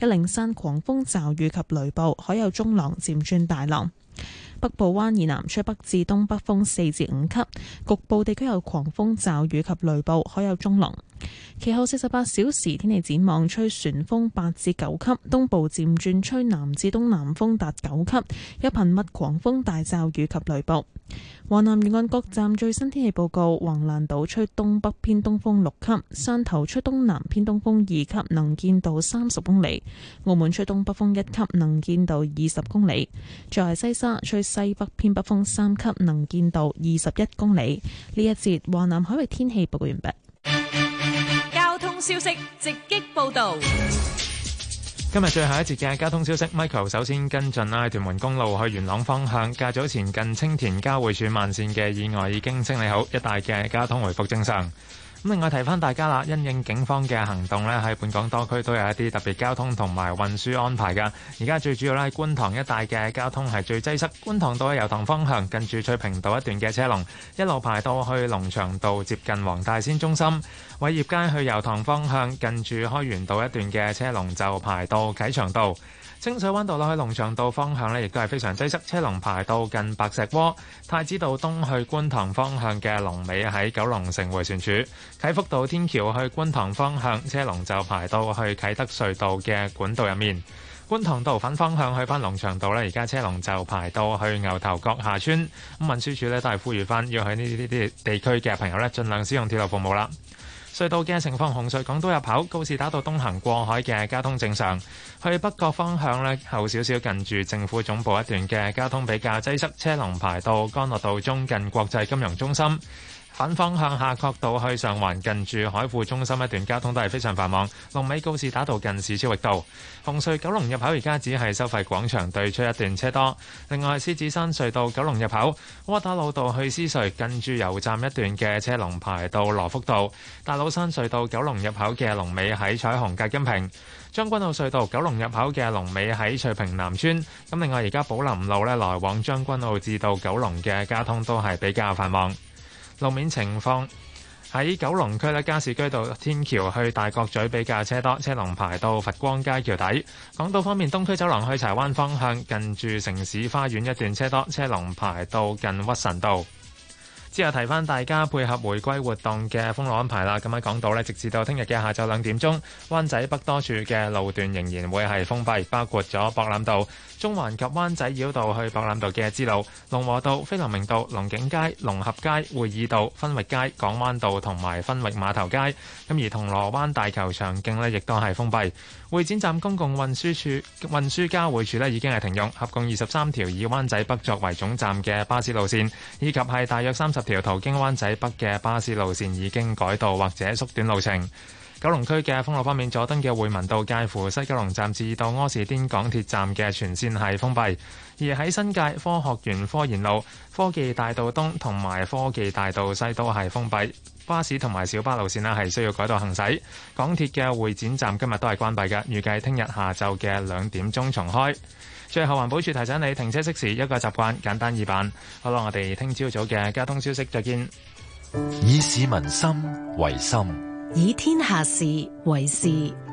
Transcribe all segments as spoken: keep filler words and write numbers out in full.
一零山狂風驟雨及雷暴，海有中浪漸轉大浪。北部灣以南吹北至東北風四至五級，局部地區有狂風驟雨及雷暴，海有中浪。其後四十八小時天氣展望，吹旋風八至九級，東部漸轉吹南至東南風達九級，有頻密狂風大驟雨及雷暴。華南沿岸各站最新天氣報告：橫瀾島吹東北偏東風六級，汕頭吹東南偏東風二級，能見度三十公里；澳門吹東北風一級，能見度二十公里。再係西沙吹西北偏北風三級，能見度二十一公里。呢一節華南海域天氣報告完畢。 交通消息直擊報道。 今日最後一節嘅交通消息 ，Michael 首先跟進啦。屯門公路去元朗方向，較早前近青田交匯處慢線嘅意外已經清理好，一帶嘅交通回復正常。咁另外提翻大家啦，因應警方嘅行動呢，喺本港多區都有一啲特別交通同埋運輸安排㗎。而家最主要咧，觀塘一帶嘅交通係最擠塞。觀塘道去油塘方向，近住翠屏道一段嘅車龍，一路排到去龍翔道接近黃大仙中心。偉業街去油塘方向，近住開源道一段嘅車龍就排到啟祥道。清水灣道落去龍翔道方向呢，亦都係非常擠塞，車龍排到近白石窩。太子道東去觀塘方向嘅龍尾喺九龍城迴旋處。啟福道天橋去觀塘方向，車龍就排到去啟德隧道嘅管道入面。觀塘道反方向去翻龍翔道呢，而家車龍就排到去牛頭角下村。咁運輸署呢，都係呼籲翻要去呢啲啲地區嘅朋友呢，盡量使用鐵路服務啦。隧道嘅情況，紅隧港島入口告士打道東行過海嘅交通正常，去北角方向呢，後少少近住政府總部一段嘅交通比較擠塞，車龍排到干諾道中近國際金融中心。反方向夏慤道去上環近住海富中心一段交通都係非常繁忙，龍尾告士打道近市超域道。紅隧九龍入口而家只係收費廣場對出一段車多。另外獅子山隧道九龍入口窩打老道去獅隧近住油站一段嘅車龍排到羅福道。大老山隧道九龍入口嘅龍尾喺彩虹隔音屏。將軍澳隧道九龍入口嘅龍尾喺翠屏南村。咁另外而家寶林路呢，來往將軍澳至到九龍嘅交通都係比較繁忙。路面情況喺九龍區咧，加士居道天橋去大角咀比較車多，車龍排到佛光街橋底。港島方面，東區走廊去柴灣方向近住城市花園一段車多，車龍排到近屈臣道。之後提翻大家配合回歸活動嘅封路安排啦。咁喺港島呢，直至到聽日嘅下晝兩點鐘，灣仔北多處嘅路段仍然會係封閉，包括咗博覽道、中環及灣仔繞道去博覽道嘅支路、龍和道、菲林明道、龍景街、龍合街、會議道、分域街、港灣道同埋分域碼頭街。咁而銅鑼灣大球場徑呢，亦都係封閉。會展站公共運輸處運輸交匯處呢，已經係停用，合共二十三條以灣仔北作為總站嘅巴士路線，以及係大約三十條途經灣仔北嘅巴士路線已經改道或者縮短路程。九龍區嘅封路方面，佐敦嘅匯民道介乎西九龍站至到柯士甸港鐵站嘅全線係封閉，而喺新界科學園科研路、科技大道東同埋科技大道西都係封閉。巴士同埋小巴路線呢係需要改道行駛。港鐵嘅會展站今日都係關閉嘅，預計聽日下晝嘅兩點鐘重開。最後環保署提醒你，停車熄匙一個習慣，簡單易辦。好啦，我哋聽朝早嘅交通消息再見。 以市民心為心， 以天下事為事。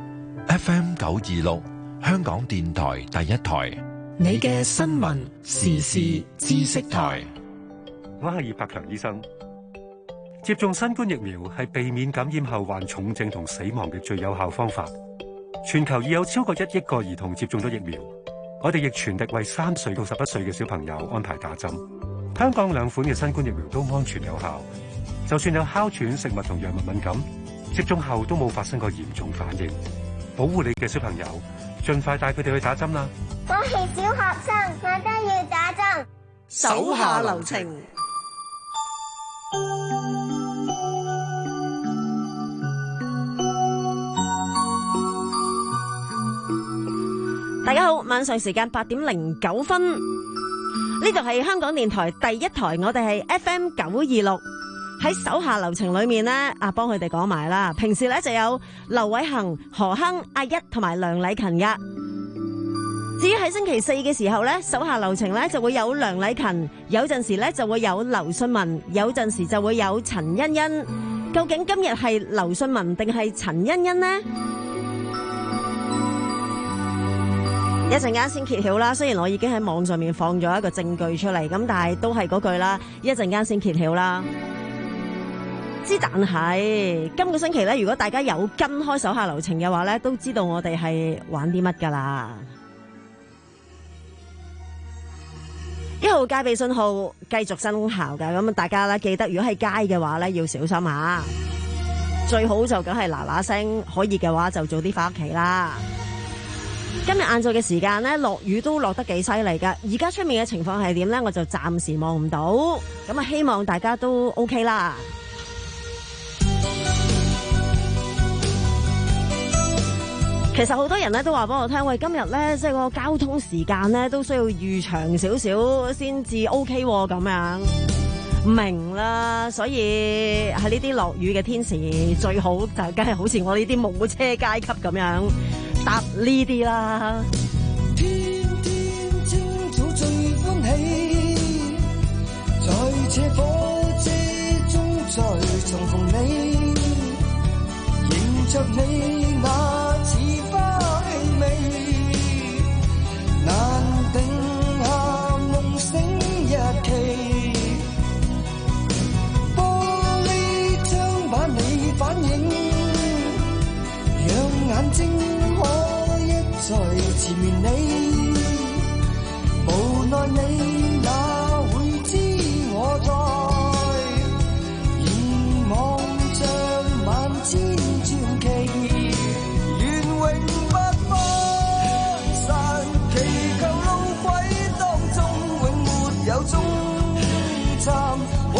F M 九二六香港電台第一台， 你嘅新聞時事知識台。 我係葉柏強醫生。接種新冠疫苗係避免感染後患重症同死亡嘅最有效方法。全球已有超過一億個兒童接種咗疫苗，我哋亦全力為三歲到十一歲嘅小朋友安排打針。香港兩款嘅新冠疫苗都安全有效，就算有哮喘、食物同藥物敏感，接種後都冇發生過嚴重反應。保護你嘅小朋友，盡快帶佢哋去打針啦！ 我係小學生，我都要打針。 手下留情。大家好，晚上時間八點零九分，呢度係香港電台第一台，我哋係 F M 九二六。喺手下留情裏面呢，啊幫佢哋講埋啦。平時咧就有劉偉恒、何亨、阿一同埋梁禮勤噶。至於喺星期四嘅時候咧，手下留情咧就會有梁禮勤，有陣時咧就會有劉信文，有陣時就會有陳欣欣。究竟今日係劉信文定係陳欣欣呢？ 一陣間先揭曉啦，雖然我已經喺網上面放咗一個證據出嚟，咁但係都係嗰句啦，一陣間先揭曉啦。之但係今個星期咧，如果大家有跟開手下留情嘅話咧，都知道我哋係玩啲乜噶啦。一號戒備信號繼續生效噶，咁大家咧記得，如果喺街嘅話咧要小心下，最好就梗係嗱嗱聲，可以嘅話就早啲翻屋企啦。今日晏晝嘅時間咧，落雨都落得幾犀利噶。而家出面嘅情況係點咧？我就暫時望唔到。咁啊，希望大家都 OK 啦。其實好多人咧都話俾我聽，喂，今日咧即係個交通時間咧都需要預長少少先至 OK 咁樣。明啦，所以喺呢啲落雨嘅天時，最好就梗係好似我呢啲冇車階級咁樣搭呢啲啦。 天天清早最歡喜，在這火車中再重逢你，迎着你那似花氣味，難定下夢醒日期。反映，讓眼睛可一再纏綿你，無奈你哪會知我在凝望着萬千傳奇，願永不分散，祈求路軌當中永沒有終站。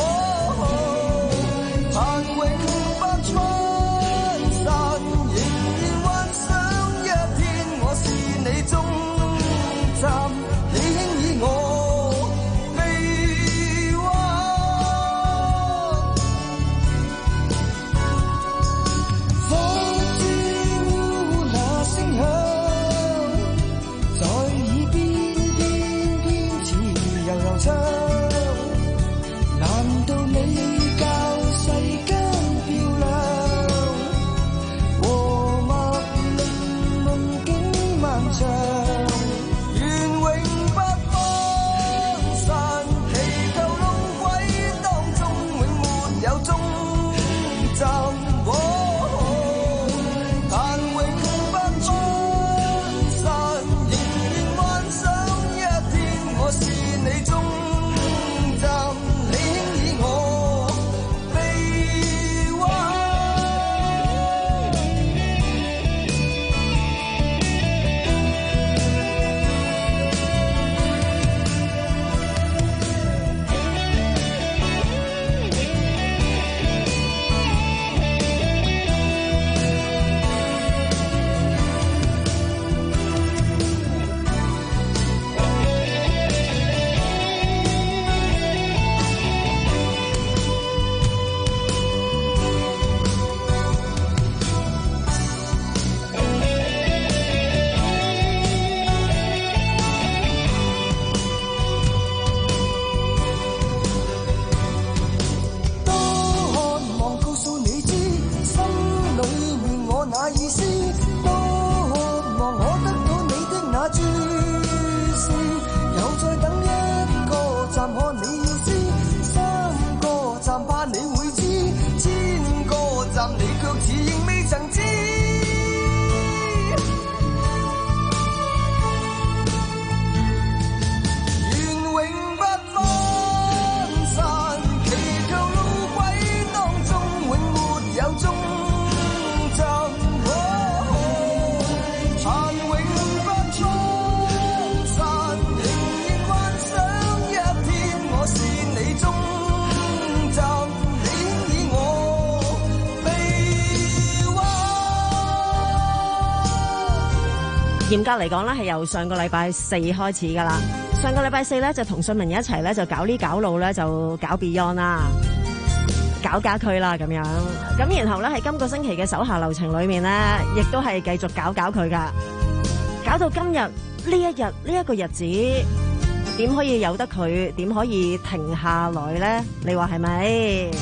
嚴格嚟講咧，係由上個禮拜四開始噶啦。上個禮拜四咧就同信民一齊咧就搞呢搞路咧就搞 Beyond 啦，搞家區啦咁樣。咁然後咧喺今個星期嘅手下留情裏面咧，亦都係繼續搞搞佢噶，搞到今日呢一日呢一個日子，點可以由得佢？點可以停下來咧？你話係咪？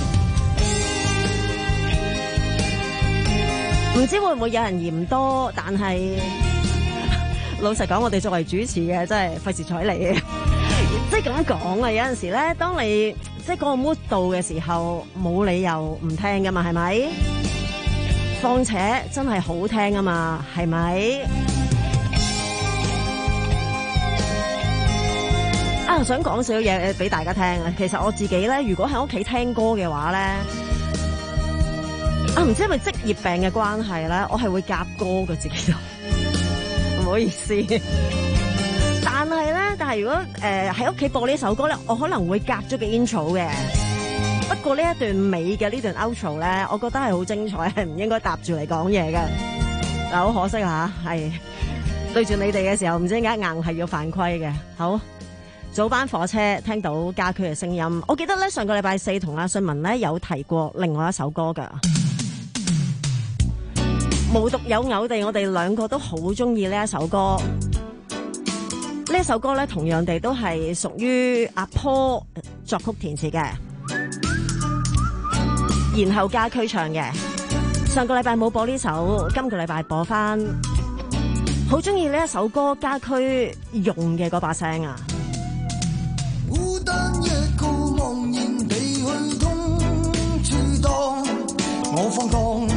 唔知會唔會有人嫌多，但係老實講，我哋作為主持嘅，真係費事睬你嘅。即係咁講啊，有陣時咧，當你即係嗰個 mood 到嘅時候，冇理由唔聽噶嘛，係咪？況且真係好聽啊嘛，係咪？啊，想講少少嘢俾大家聽啊。其實我自己咧，如果喺屋企聽歌嘅話咧，啊，唔知係咪職業病嘅關係咧，我係會夾歌嘅自己都。唔好意思，但係咧，但係如果誒喺屋企播呢首歌咧，我可能會夾咗個 intro 嘅。不過呢一段尾嘅呢段 outro 咧，我覺得係好精彩，係唔應該搭住嚟講嘢嘅。嗱，好可惜啊，係對住你哋嘅時候，唔知點解硬係要犯規嘅。好，早班火車聽到家駒嘅聲音，我記得咧上個禮拜四同阿信文咧有提過另外一首歌噶。無獨有偶地，我哋兩個都好中意呢一首歌。呢一首歌咧，同樣地都係屬於阿坡作曲填詞嘅，然後家駒唱嘅。上個禮拜冇播呢首，今個禮拜播翻。好中意呢一首歌，家駒用嘅嗰把聲啊！ 孤單一個茫然地去通處當，我放蕩。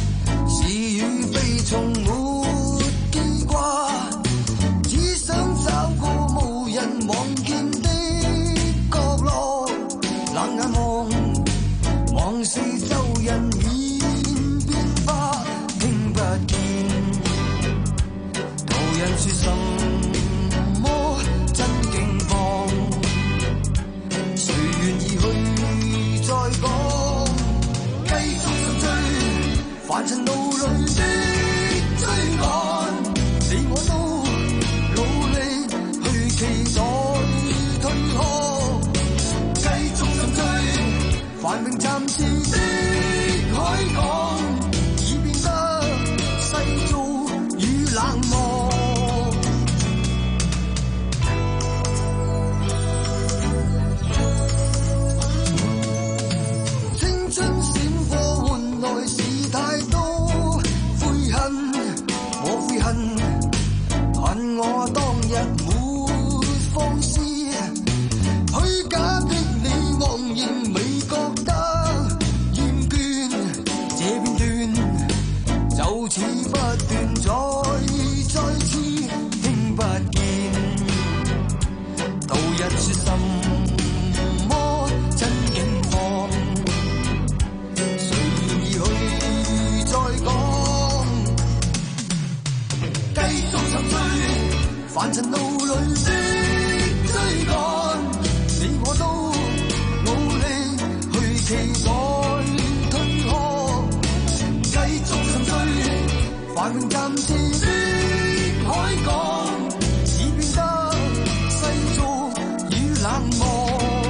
從沒記掛，只想找個無人望見的角落，冷眼望望四周人已變化，聽不見途人說什麼真境況，誰願意去再講，繼續沉醉凡塵路裏的追趕，你我都努力去期待退開，繼續沉醉繁榮暫時的海港，已變得世俗與冷漠。青春閃過換來是太多悔恨，我悔恨，恨我當日沒放肆，虛假的你昂然未覺得厭倦，這片段就似不斷再再次聽不見，度日說什麼真境況，誰願意去再講，繼續沉醉凡塵路裏的追趕，你我都努力去期待退開，繼續沉醉繁榮暫時的海港，已變得世俗與冷漠。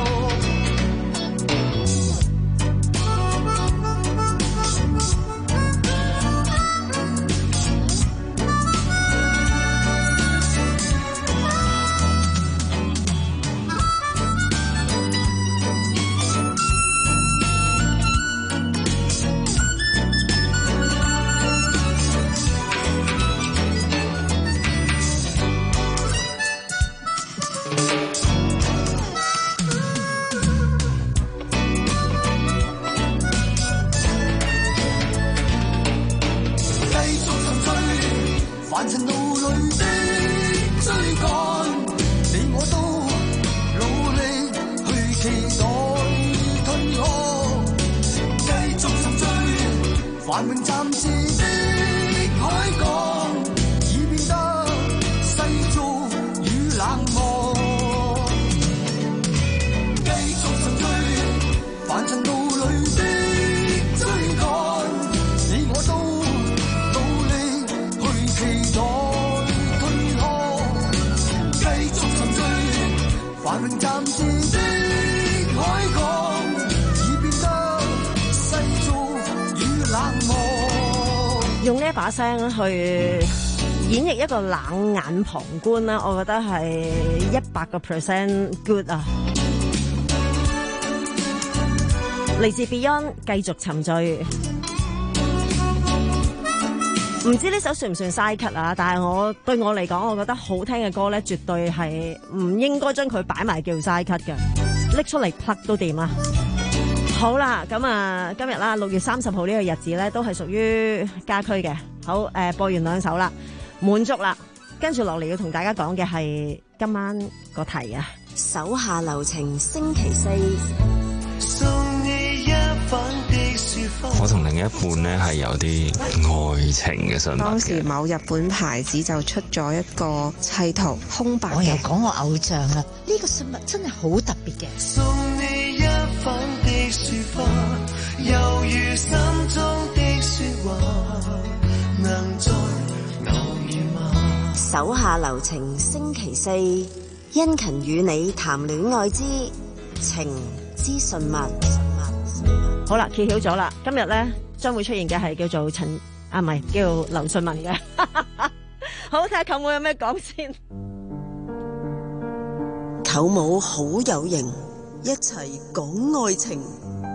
凡塵路裏的追趕，你我都努力去期待退開，繼續沉醉繁榮暫時的海港，已變得世俗與冷漠，繼續沉醉凡塵路裏的追趕，你我都期待退開，繼續沉醉繁榮暫時的海港，已變得世俗與冷漠。 用呢一把聲去演繹一個冷眼旁觀啦，我覺得係一百個 percent good 啊！嚟自 Beyond，繼續沉醉。 唔知呢首算唔算嘥咳啊？但係我對我嚟講，我覺得好聽嘅歌咧，絕對係唔應該將佢擺埋叫嘥咳嘅，拎出嚟拍都掂啊！好啦，咁啊，今日啦，六月三十號呢個日子咧，都係屬於家區嘅。好，誒、呃，播完兩首啦，滿足啦，跟住落嚟要同大家講嘅係今晚個題啊，手下留情星期四。 我同另一半呢係有啲愛情嘅信物嘅。 當時某日本牌子就出咗一個砌圖空白嘅。 我又講我偶像啦，呢、這個信物真係好特別嘅。 送你一瓣的雪花，猶如心中的說話，能再偶遇嗎？ 手下留情星期四，殷勤與你談戀愛之情之信物。好啦，揭曉咗啦，今日咧將會出現嘅係叫做陳啊，唔係叫劉順文嘅。好，睇下舅母有咩講先。舅母好有型，一齊講愛情。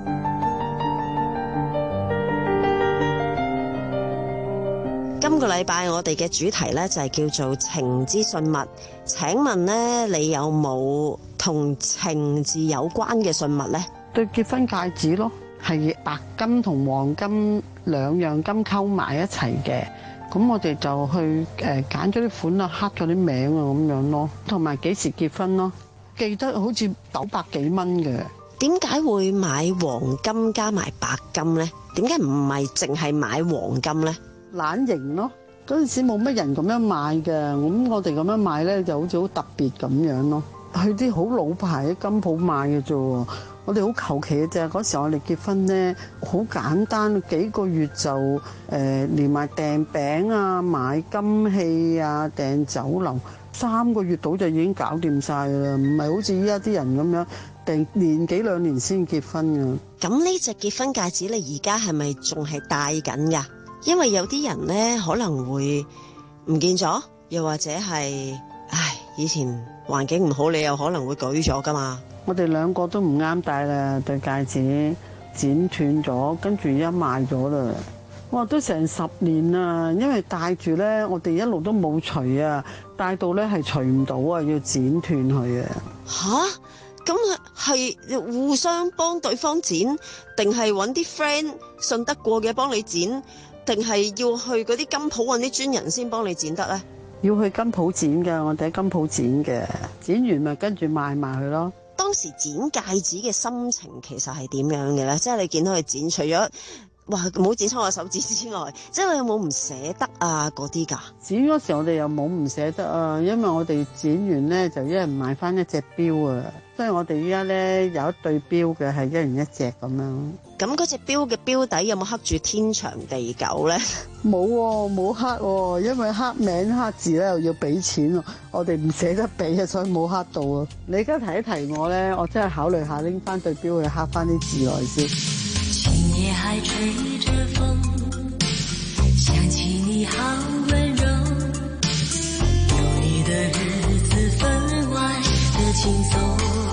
今個禮拜我哋嘅主題咧就係叫做情之信物。請問呢，你有冇同情字有關嘅信物呢？ 對結婚戒指咯。係白金同黃金兩樣金溝埋一齊嘅，咁我哋就去誒揀咗啲款啊，刻咗啲名啊咁樣咯，同埋幾時結婚咯，記得好似九百幾蚊嘅。 點解會買黃金加埋白金呢？點解唔係淨係買黃金呢？ 懶型咯，嗰陣時冇乜人咁樣買嘅，咁我哋咁樣買呢就好似好特別咁樣咯。去啲好老牌嘅金鋪買嘅啫喎。我哋好求其嘅啫，嗰時我哋結婚咧，好簡單，幾個月就誒、呃、連埋訂餅啊、買金器啊、訂酒樓，三個月到就已經搞掂晒啦，唔係好似依家啲人咁樣訂年幾兩年先結婚啊。 咁呢隻結婚戒指你而家係咪仲係戴緊㗎？因為有啲人咧可能會唔見咗，又或者係唉以前環境唔好，你又可能會舉咗㗎嘛。 我哋兩個都唔啱戴啦，對戒指剪斷咗，跟住一賣咗啦。哇，都成十年啦，因為戴住咧，我哋一路都冇除啊，戴到咧係除唔到啊，要剪斷佢啊。吓，咁係互相幫對方剪，定係揾啲 friend 信得過嘅幫你剪，定係要去嗰啲金鋪揾啲專人先幫你剪得咧？要去金鋪剪嘅，我哋喺金鋪剪嘅，剪完咪跟住賣埋佢咯。 當時剪戒指嘅心情其實係點樣嘅咧？即係你見到佢剪，除咗哇唔好剪錯我手指之外，即係你有冇唔捨得啊嗰啲㗎？剪嗰時我哋又冇唔捨得啊，因為我哋剪完咧就一人買翻一隻錶啊，所以我哋依家咧有一對錶嘅係一人一隻咁樣。 咁嗰隻錶嘅錶底有冇刻住天長地久咧？ 冇喎，冇刻喎，因為刻名刻字咧又要俾錢喎，我哋唔捨得俾啊，所以冇刻到啊。你而家提一提我咧，我真係考慮下拎翻對錶去刻翻啲字來先。 今夜還吹着風，想起你好溫柔，有你的日子分外的輕鬆，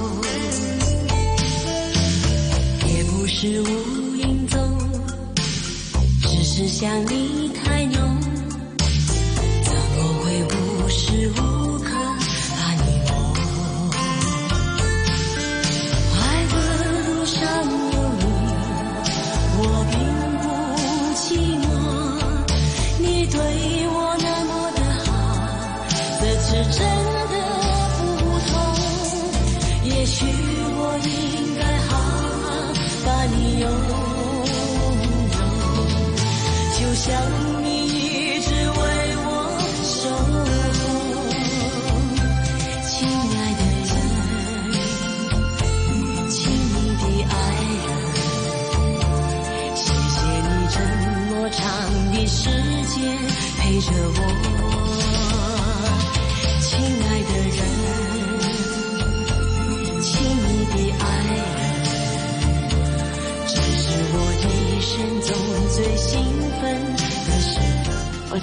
也不是無影蹤，只是想你太濃，怎麼會無時無刻把你摸，愛的路上有你，我並不寂寞，你對我那麼的好，這次真的不同，也許我應該好好把你擁有，就像你一直為我守候，親愛的人，親密的愛人，謝謝你這麼長的時間陪着我，親愛的人，親密的愛人，這是我一生中最興奮的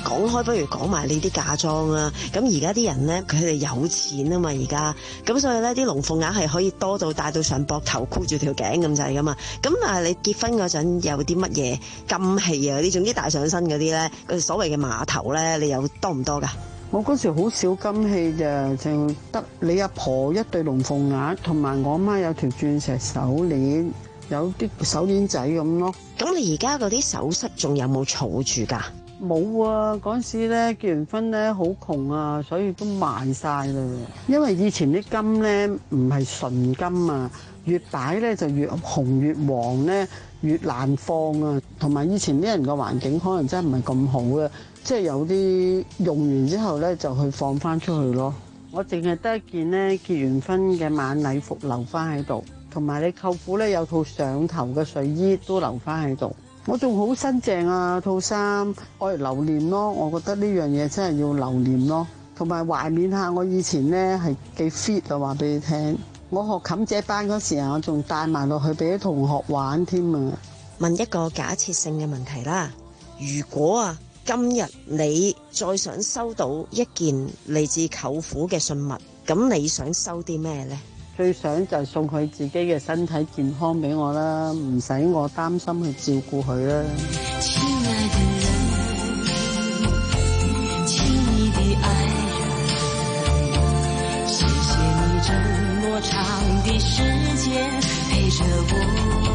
講開，不如講埋你啲嫁妝啊！咁而家啲人咧，佢哋有錢啊嘛，而家咁所以咧，啲龍鳳鈪係可以多到戴到上膊頭，箍住條頸咁滯噶嘛。咁但係你結婚嗰陣有啲乜嘢金器啊？你總之戴上身嗰啲咧，佢所謂嘅碼頭咧，你有多唔多噶？ 我嗰時好少金器嘅，就得你阿婆一對龍鳳鈪，同埋我媽有條鑽石手鏈，有啲手鏈仔咁咯。 咁你而家嗰啲首飾仲有冇儲住㗎？ 冇啊！嗰陣時咧結完婚咧好窮啊，所以都賣晒啦。因為以前啲金咧唔係純金啊，越擺咧就越紅越黃咧，越難放啊。同埋以前啲人個環境可能真係唔係咁好啊。即係有啲用完之後咧，就去放翻出去咯。我淨係得一件咧結完婚嘅晚禮服留翻喺度，同埋你舅父咧有套上頭嘅睡衣都留翻喺度。我仲好新淨啊，套衫愛嚟留念咯。我覺得呢樣嘢真係要留念咯，同埋懷緬下我以前咧係幾 fit 啊！話俾你聽，我學冚姐班嗰時啊，我仲帶埋落去俾啲同學玩添啊。 問一個假設性嘅問題啦，如果啊〜今日你再想收到一件嚟自舅父嘅信物，咁你想收啲咩呢？ 最想就係送佢自己嘅身體健康俾我啦，唔使我擔心去照顧佢啦。親愛的人，親密的愛人，謝謝你這麼長的時間陪着我。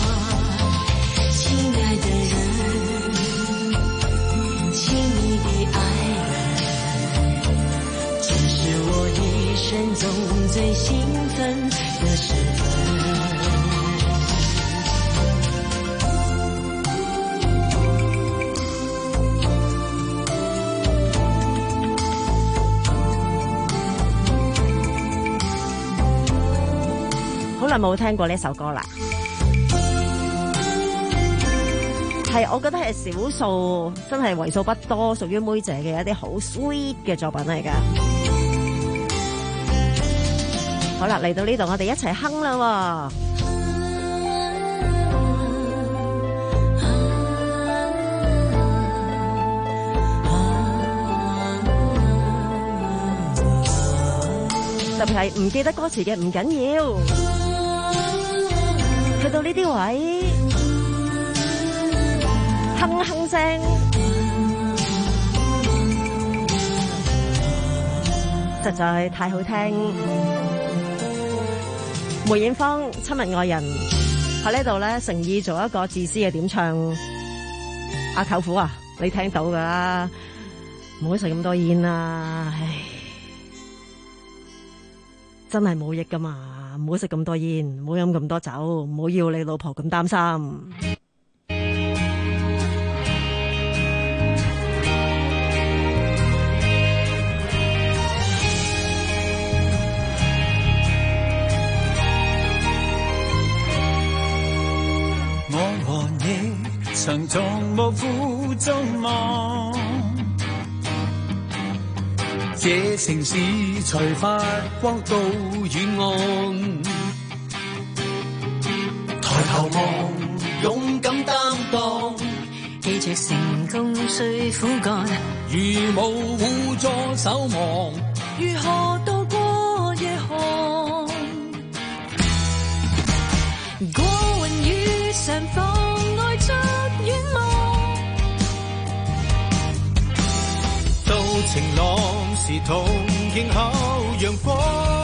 親愛的人，親密的愛人，這是我一生中最興奮的時分。 好耐冇聽過呢首歌啦。係，我覺得係少數，真係為數不多，屬於妹姐嘅一啲好 sweet 嘅作品嚟㗎。好啦，嚟到呢度，我哋一齊哼啦。特別係唔記得歌詞嘅唔緊要，去到呢啲位。哼哼聲，實在太好聽。梅艷芳親密愛人喺呢度咧，誠意做一個自私嘅點唱。阿舅父啊，你聽到噶啦，唔好食咁多煙啦，唉，真係冇益噶嘛，唔好食咁多煙，唔好飲咁多酒，唔好要你老婆咁擔心。 曾從無負眾望，這城市才發光到遠岸。抬頭望，勇敢擔當，記着成功需苦幹。如無互助守望，如何渡過夜寒？過雲雨上方。晴朗是同迎候陽光，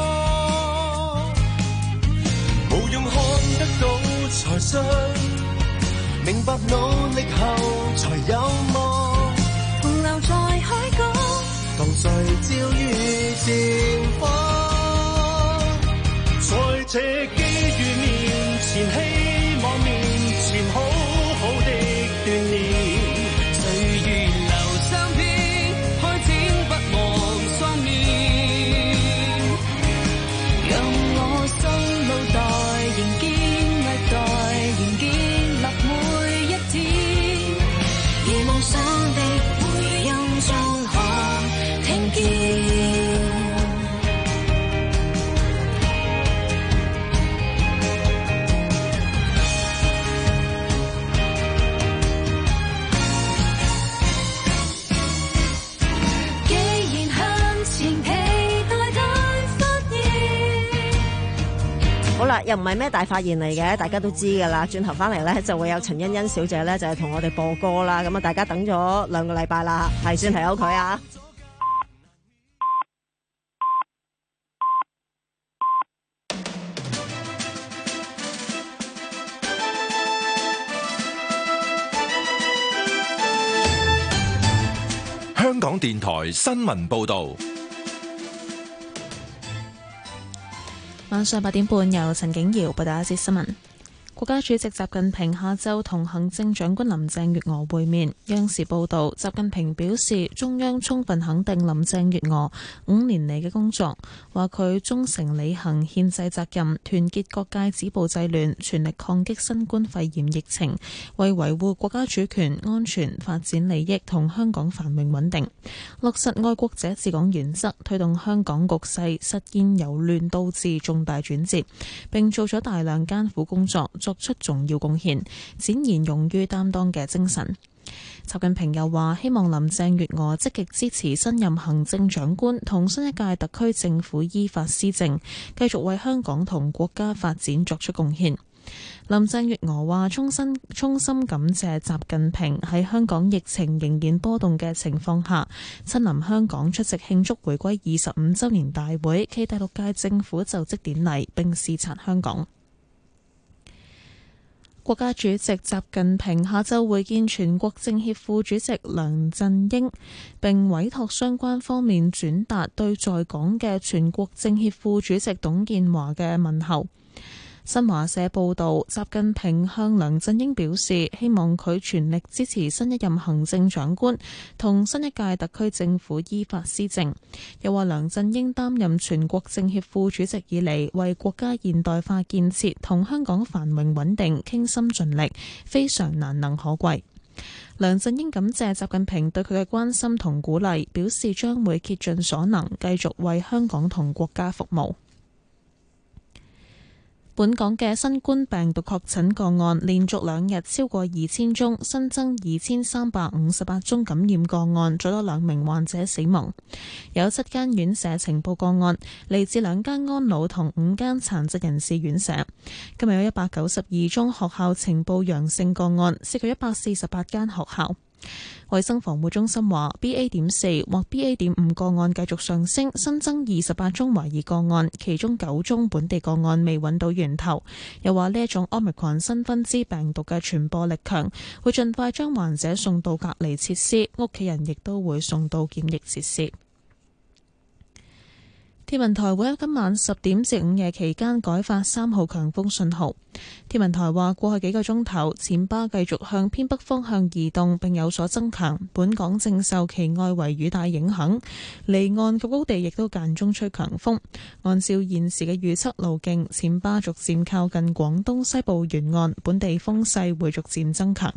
無用看得到才信，明白努力後才有望。同留在海港，同誰照於前方，在這機遇面前，希望面前好好的鍛鍊。 啦，又唔係咩大發現嚟嘅，大家都知㗎啦。轉頭翻嚟咧就會有陳欣欣小姐咧就係同我哋播歌啦。咁啊，大家等咗兩個禮拜啦，係算係有佢啊。 香港電台新聞報道。 晚上八點半，由陳景瑤報道一節新聞。國家主席習近平下晝同行政長官林鄭月娥會面。央視報道，習近平表示，中央充分肯定林鄭月娥五年嚟嘅工作，話佢忠誠履行憲制責任，團結各界止暴制亂，全力抗擊新冠肺炎疫情，為維護國家主權、安全、發展利益同香港繁榮穩定，落實愛國者治港原則，推動香港局勢實現由亂到治重大轉折，並做咗大量艱苦工作，作出重要貢獻，展現勇於擔當嘅精神。習近平又話，希望林鄭月娥積極支持新任行政長官同新一屆特區政府依法施政，繼續為香港同國家發展作出貢獻。林鄭月娥話，衷心衷心感謝習近平喺香港疫情仍然波動嘅情況下，親臨香港出席慶祝回歸二十五週年大會暨第六屆政府就職典禮，並視察香港。國家主席習近平下晝會見全國政協副主席梁振英，並委託相關方面轉達對在港嘅全國政協副主席董建華嘅問候。新華社報道，習近平向梁振英表示，希望佢全力支持新一任行政長官同新一屆特區政府依法施政。又話梁振英擔任全國政協副主席以嚟，為國家現代化建設同香港繁榮穩定傾心盡力，非常難能可貴。梁振英感謝習近平對佢嘅關心同鼓勵，表示將會竭盡所能，繼續為香港同國家服務。本港嘅新冠病毒確診個案連續兩日超過二千宗，新增二千三百五十八宗感染個案，再多兩名患者死亡。有七間院舍呈報個案，嚟自兩間安老同五間殘疾人士院舍。今日有一百九十二宗學校呈報陽性個案，涉及一百四十八間學校。衛生防護中心話 B A 點四 或 B A 點五個案繼續上升，新增二十八宗懷疑個案，其中九宗本地個案未揾到源頭。又話呢一種 Omicron 新分支病毒嘅傳播力強，會盡快將患者送到隔離設施，屋企人亦都會送到檢疫設施。天文台會喺今晚十點至午夜期間改發三號強風信號。天文台話，過去幾個鐘頭，暹芭繼續向偏北方向移動並有所增強，本港正受其外圍雨帶影響，離岸及高地亦都間中吹強風。按照現時嘅預測路徑，暹芭逐漸靠近廣東西部沿岸，本地風勢會逐漸增強。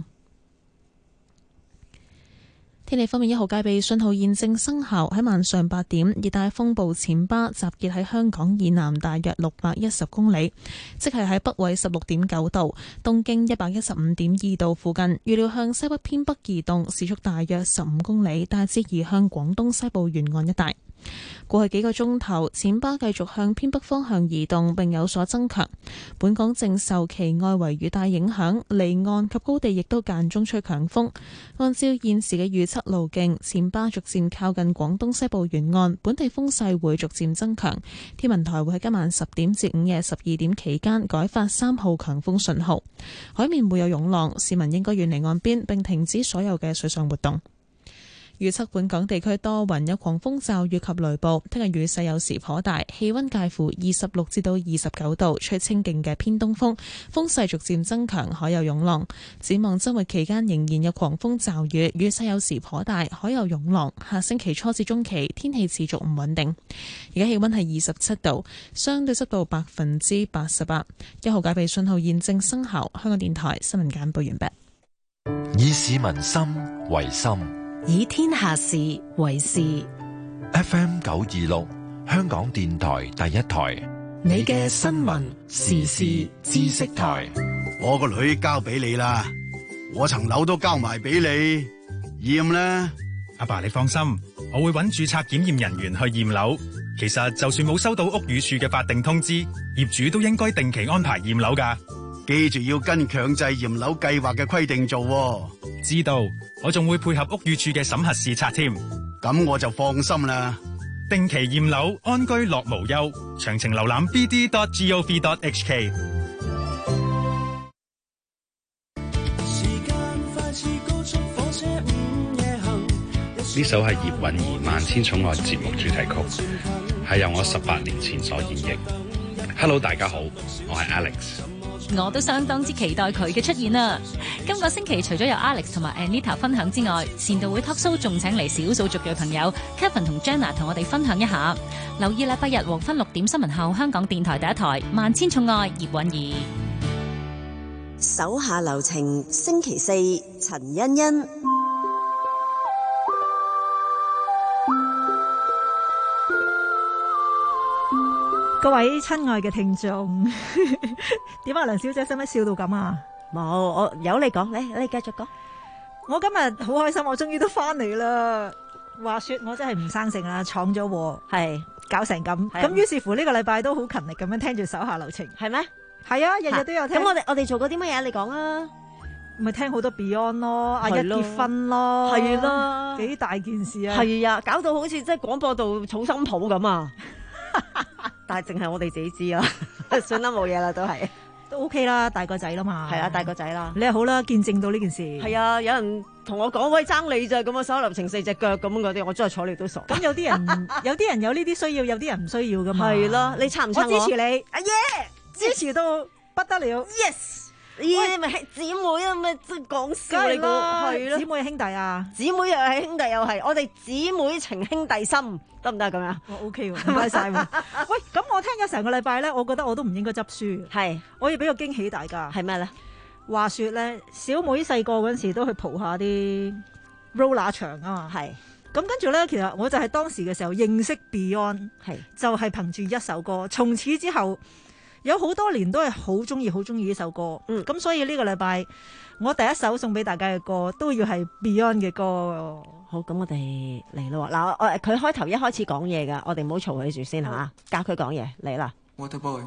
天氣方面，一號戒備信號現正生效。喺晚上八點，熱帶風暴暹芭集結喺香港以南大約六百一十公里，即係喺北緯十六點九度、東經一百一十五點二度附近。預料向西北偏北移動，時速大約十五公里，大致移向廣東西部沿岸一帶。過去幾個鐘頭，暹芭繼續向偏北方向移動並有所增強，本港正受其外圍雨帶影響，離岸及高地亦都間中吹強風。按照現時嘅預測路徑，暹芭逐漸靠近廣東西部沿岸，本地風勢會逐漸增強。天文台會喺今晚十點至午夜十二點期間改發三號強風信號，海面會有湧浪，市民應該遠離岸邊並停止所有嘅水上活動。預測本港地區多雲，有狂風驟雨及雷暴。聽日雨勢有時頗大，氣溫介乎二十六至到二十九度，吹清勁嘅偏東風，風勢逐漸增強，海有湧浪。展望周末期間仍然有狂風驟雨，雨勢有時頗大，海有湧浪。下星期初至中期天氣持續唔穩定。而家氣溫係二十七度，相對濕度百分之八十八。一號戒備信號現正生效。香港電台新聞簡報完畢。 以市民心為心， 以天下事為事。 F M 九二六，香港電台第一台， 你嘅新聞時事知識台。 我個女交俾你啦，我層樓都交埋俾你，厭啦。 阿爸你放心， 我會揾註冊檢驗人員去驗樓。其實就算冇收到屋宇署嘅法定通知，業主都應該定期安排驗樓㗎。 記住要跟強制驗樓計劃嘅規定做喎。 知道，我仲會配合屋宇署嘅審核視察添。 咁我就放心啦。 定期驗樓，安居樂無憂。詳情瀏覽 b d dot gov dot h k。 呢首係葉蘊儀《萬千寵愛》節目主題曲，係由我十八年前所演繹。Hello， 大家好，我係 Alex。 我都相當之期待佢嘅出現啊！今個星期除咗有 Alex 同埋 Anita 分享之外，善道會 talk show 仲請嚟少數族裔朋友 Kevin 同 Jenna 同我哋分享一下。留意禮拜日黃昏六點新聞後，香港電台第一台《萬千寵愛》葉蘊儀。 手下留情，星期四陳欣欣。 各位親愛嘅聽眾，點啊，梁小姐使唔使笑到咁啊？ 冇，我由你講，你你繼續講。 我今日好開心，我終於都翻嚟啦。話說我真係唔生性啦，闖咗禍，係搞成咁。咁於是乎呢個禮拜都好勤力咁樣聽住手下留情， 係咩？ 係啊，日日都有聽。 咁我哋我哋做過啲乜嘢？你講啊。 咪聽好多 Beyond 咯，阿一結婚咯， 係咯， 幾大件事啊！ 係啊，搞到好似即係廣播道草心抱咁啊！但係淨係我哋自己知啊，算啦，冇嘢啦，都係都 OK 啦，大個仔啦嘛， 係啊，大個仔啦， 你又好啦，見證到呢件事。 係啊，有人同我講喂爭你咋咁啊，手下留情四隻腳咁嗰啲，我真係睬你都傻。 咁有啲人有啲人有呢啲需要，有啲人唔需要噶嘛。 係咯，你撐唔撐我？ 我支持你， 阿爺支持到不得了 ，yes。咦，咪係姊妹啊？咪即係講笑你估係咯？ 姊妹兄弟啊， 姊妹又係兄弟又係，我哋姊妹情兄弟心，得唔得咁樣？ 我 OK 喎，唔該晒。喂，咁我聽咗成個禮拜咧，我覺得我都唔應該執輸。 係， 我要俾個驚喜大家。 係咩咧？ 話說咧，小妹細個嗰陣時都去蒲下啲 roller 場啊嘛。係。咁跟住咧，其實我就係當時嘅時候認識 Beyond，係就係憑住一首歌，從此之後。有好多年都係好中意好中意呢首歌，嗯，咁所以呢個禮拜我第一首送俾大家嘅歌都要係 Beyond 嘅歌。 好，咁我哋嚟咯。嗱，我佢開頭一開始講嘢噶，我哋唔好嘈佢住先吓，教佢講嘢嚟啦。Waterboy，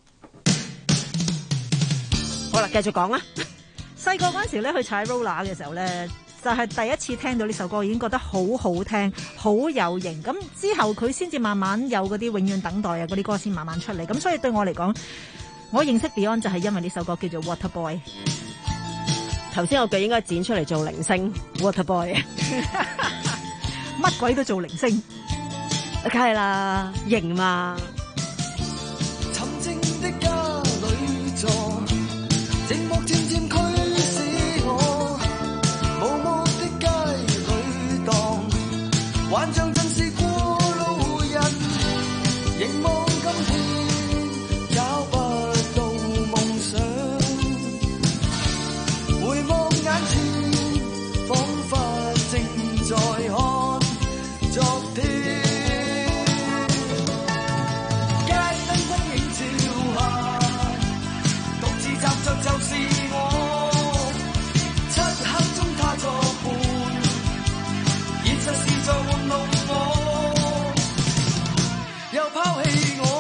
好啦，繼續講啦。 細個嗰陣時咧去踩 roller 嘅時候咧，就係第一次聽到呢首歌，已經覺得好好聽，好有型。咁之後佢先至慢慢有嗰啲永遠等待啊嗰啲歌先慢慢出嚟。咁所以對我嚟講，我認識 Beyond 就係因為呢首歌叫做 Waterboy。 頭先我句應該剪出嚟做鈴聲 Waterboy， 乜鬼都做鈴聲， 梗係啦，型嘛。 沉靜的家裏坐，寂寞漸漸驅使我，無幕的街裏蕩，幻象盡是過路人，凝望今天找不到夢想，回望眼前，彷彿正在看昨天。就是我，漆黑中他作伴，現實是在玩弄我，又拋棄我。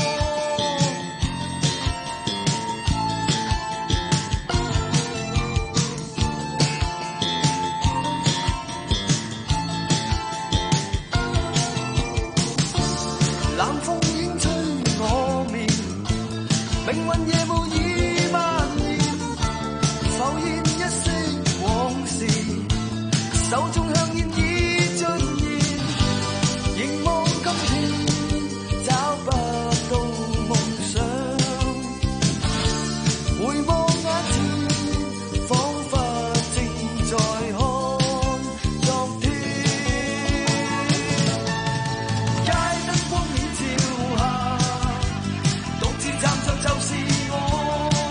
冷風輕吹我面，命運夜霧已浮現一些往事，手中香煙已盡燃，凝望今天找不到夢想，回望眼前，彷彿正在看昨天。街燈光面照下，獨自站着就是我。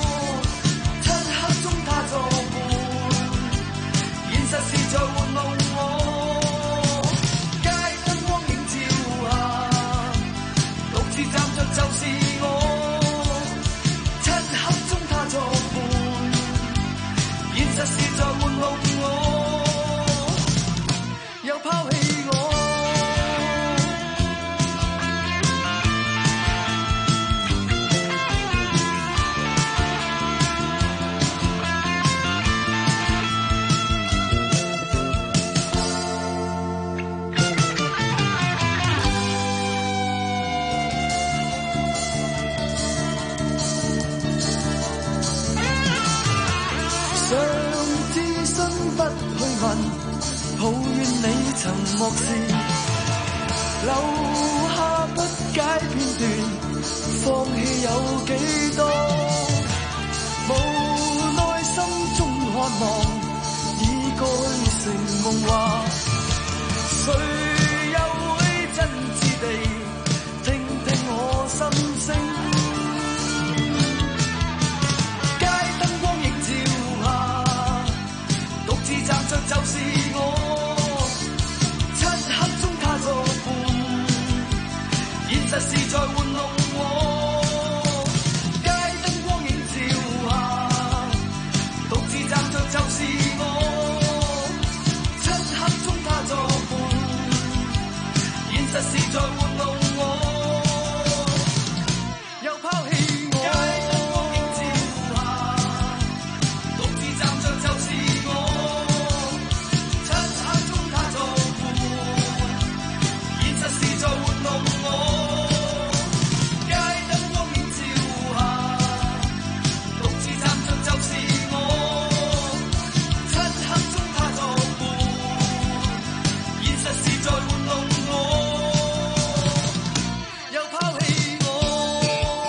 實是在玩弄我。 恨，抱怨你曾漠視，留下不解片段，放棄有幾多？無奈心中渴望，已過去成夢話，誰又會真摯地聽聽我心聲？街燈光映照下，獨自站着就是我，漆黑中他作伴，現實是在玩弄我。街燈光映照下，獨自站着就是我，漆黑中他作伴，現實是在玩弄我，又拋棄我。街燈光映照下，獨自站着就是我，漆黑中他作伴，現實是在玩弄我。街燈光映照下，獨自站着就是我，漆黑中他作伴，現實是在玩弄我，又拋棄我。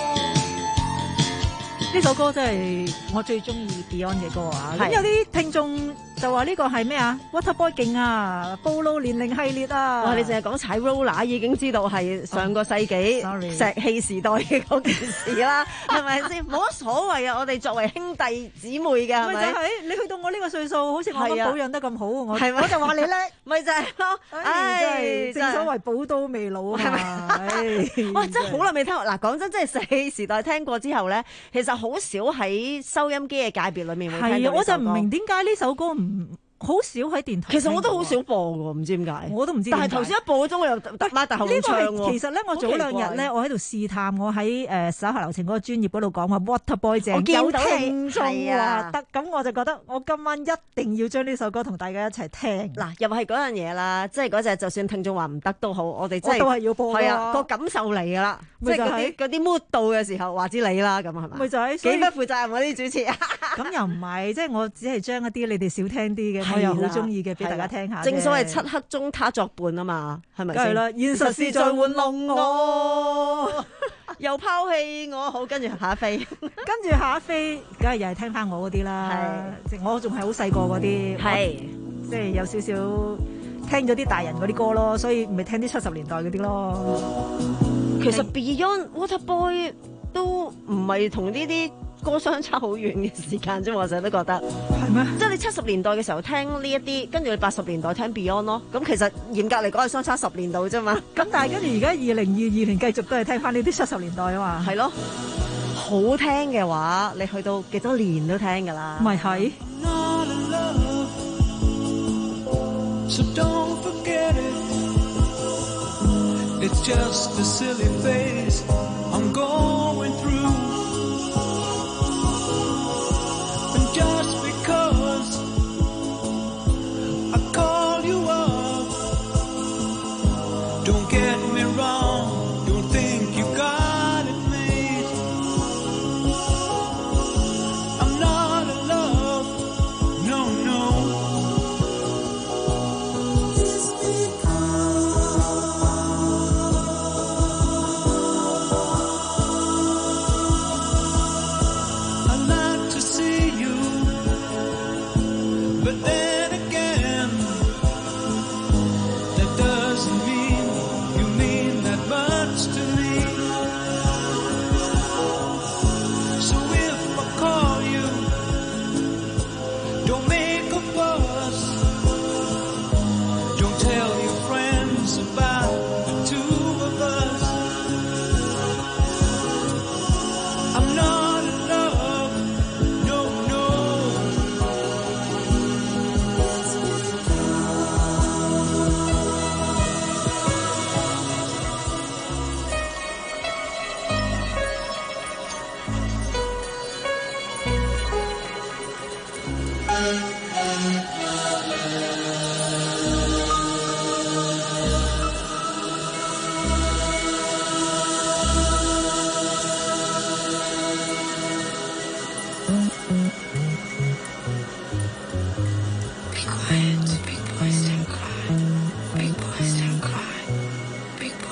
呢首歌真係我最中意 Beyond 嘅歌啊！咁係有啲聽眾就話呢個係咩啊 Waterboy 勁啊，暴露年齡系列啊！ 哇！你淨係講踩 roller 已經知道係上個世紀哦，sorry 石器時代嘅嗰件事啦，係咪先？冇乜所謂啊！我哋作為兄弟姊妹嘅，係咪？ 咪就係你去到我呢個歲數，好似我咁係啊保養得咁好，我係咪我就話你叻， 咪就係咯。 唉， 唉， 真係正所謂寶刀未老啊係嘛！唉哇！真係好耐未聽過。嗱，講真，真係石器時代聽過之後咧，其實好少喺收音機嘅界別裏面會聽係啊， 到呢首歌我就唔明點解呢首歌唔好少喺電台聽過。 其實我都好少播嘅喎，唔知點解。 我都唔知點解。 但係頭先一播咗，我又特孖大後呢個唱喎。 係其實咧，我早兩日咧，我喺度試探，我喺誒手下留情嗰個專業嗰度講話 Waterboy 正， 我見有到你聽眾係啊話得，咁我就覺得我今晚一定要將呢首歌同大家一齊聽。 嗱，又係嗰樣嘢啦，即係嗰隻就算聽眾話唔得都好，我哋真係我都係要播㗎係啊，個感受嚟㗎啦，即係嗰咪就係啲嗰啲 mood 到嘅時候話之你啦，咁係咪？ 咪就係所以幾不負責任嗰啲主持啊！ 咁又唔係，即係我只係將一啲你哋少聽啲嘅， 係我又好啦中意嘅，俾大家聽下啫。 正所謂漆黑中他作伴啊嘛，係咪先？ 梗係啦，現實是在玩弄我， 又拋棄我，好，跟住下飛， 跟住下一飛，梗係又係聽翻我嗰啲啦。即係我仲係好細個嗰啲， 係即係有少少聽咗啲大人嗰啲歌咯，所以咪聽啲七十年代嗰啲咯。 其實 Beyond Waterboy 都唔係同呢啲歌相差好遠嘅時間啫，我成日都覺得係咩？ 即係你七十年代嘅時候聽呢一啲，跟住你八十年代聽 Beyond 咯。咁其實嚴格嚟講係相差十年度啫嘛。 咁但係跟住而家二零二二年繼續都係聽翻呢啲七十年代啊嘛。 係咯，好聽嘅話，你去到幾多年都聽㗎啦。 咪係。 So don't forget it. It's just a silly phase I'm going through. And just because I call you up, don't get me wrong, don't think you got it made. I'm not in love, no, no.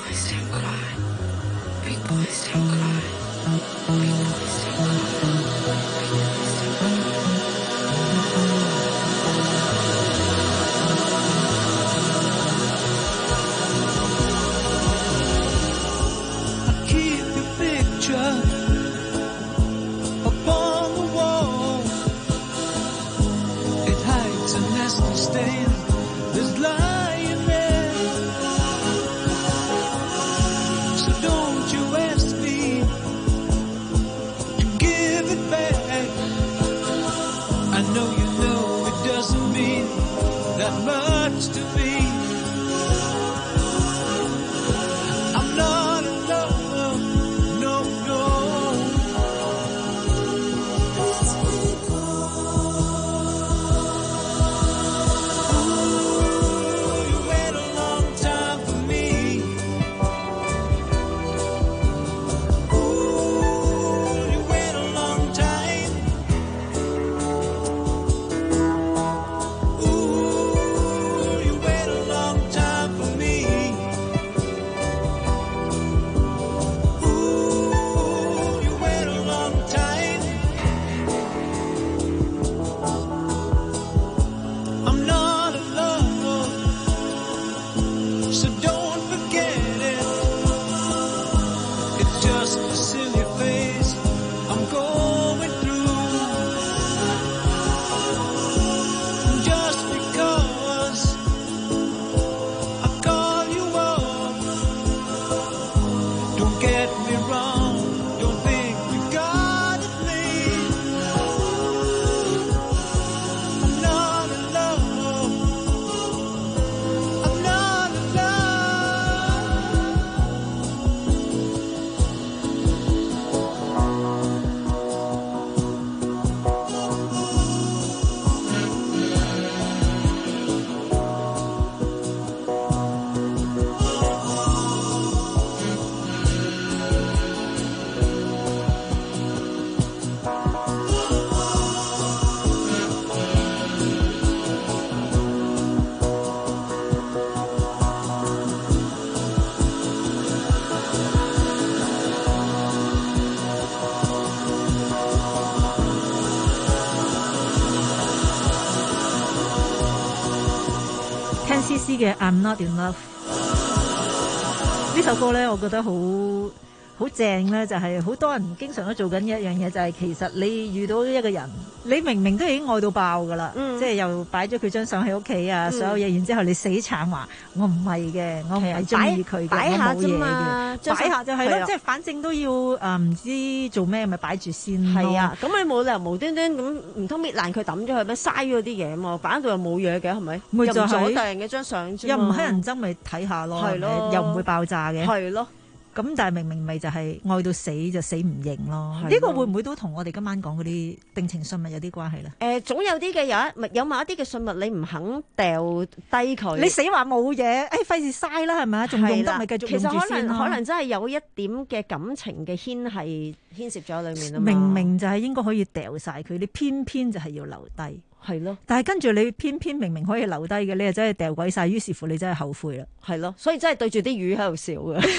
C C 嘅 I'm Not In Love 呢首歌咧，我覺得好好正咧，就係好多人經常都做緊一樣嘢，就係其實你遇到一個人，你明明都已經愛到爆噶啦，即係又擺咗佢張相喺屋企啊，所有嘢，然之後你死撐話我唔係嘅，我唔係中意佢嘅，我冇嘢嘅，擺下就係咯，即係反正都要誒唔知做咩，咪擺住先咯。係啊， 咁你冇理由無端端咁唔通搣爛佢抌咗佢咩？嘥咗啲嘢嘛，擺喺度又冇嘢嘅，係咪？又唔阻掟嘅張相啫嘛， 又唔乞人憎咪睇下咯，係咯，又唔會爆炸嘅， 係咯。 咁但係明明咪就係愛到死就死唔認咯，呢個會唔會都同我哋今晚講嗰啲定情信物有啲關係咧？誒、 呃，總有啲嘅有一有某一啲嘅信物你唔肯掉低佢， 你死話冇嘢，誒費事嘥啦係咪？仲用得咪繼續用住先咯。 其實可能可能真係有一點嘅感情嘅牽係牽涉咗喺裏面啊嘛。 明明就係應該可以掉晒佢，你偏偏就係要留低。 係咯， 但係跟住你偏偏明明可以留低嘅，你又真係掉鬼晒，於是乎你真係後悔啦。 係咯，所以真係對住啲魚喺度笑嘅。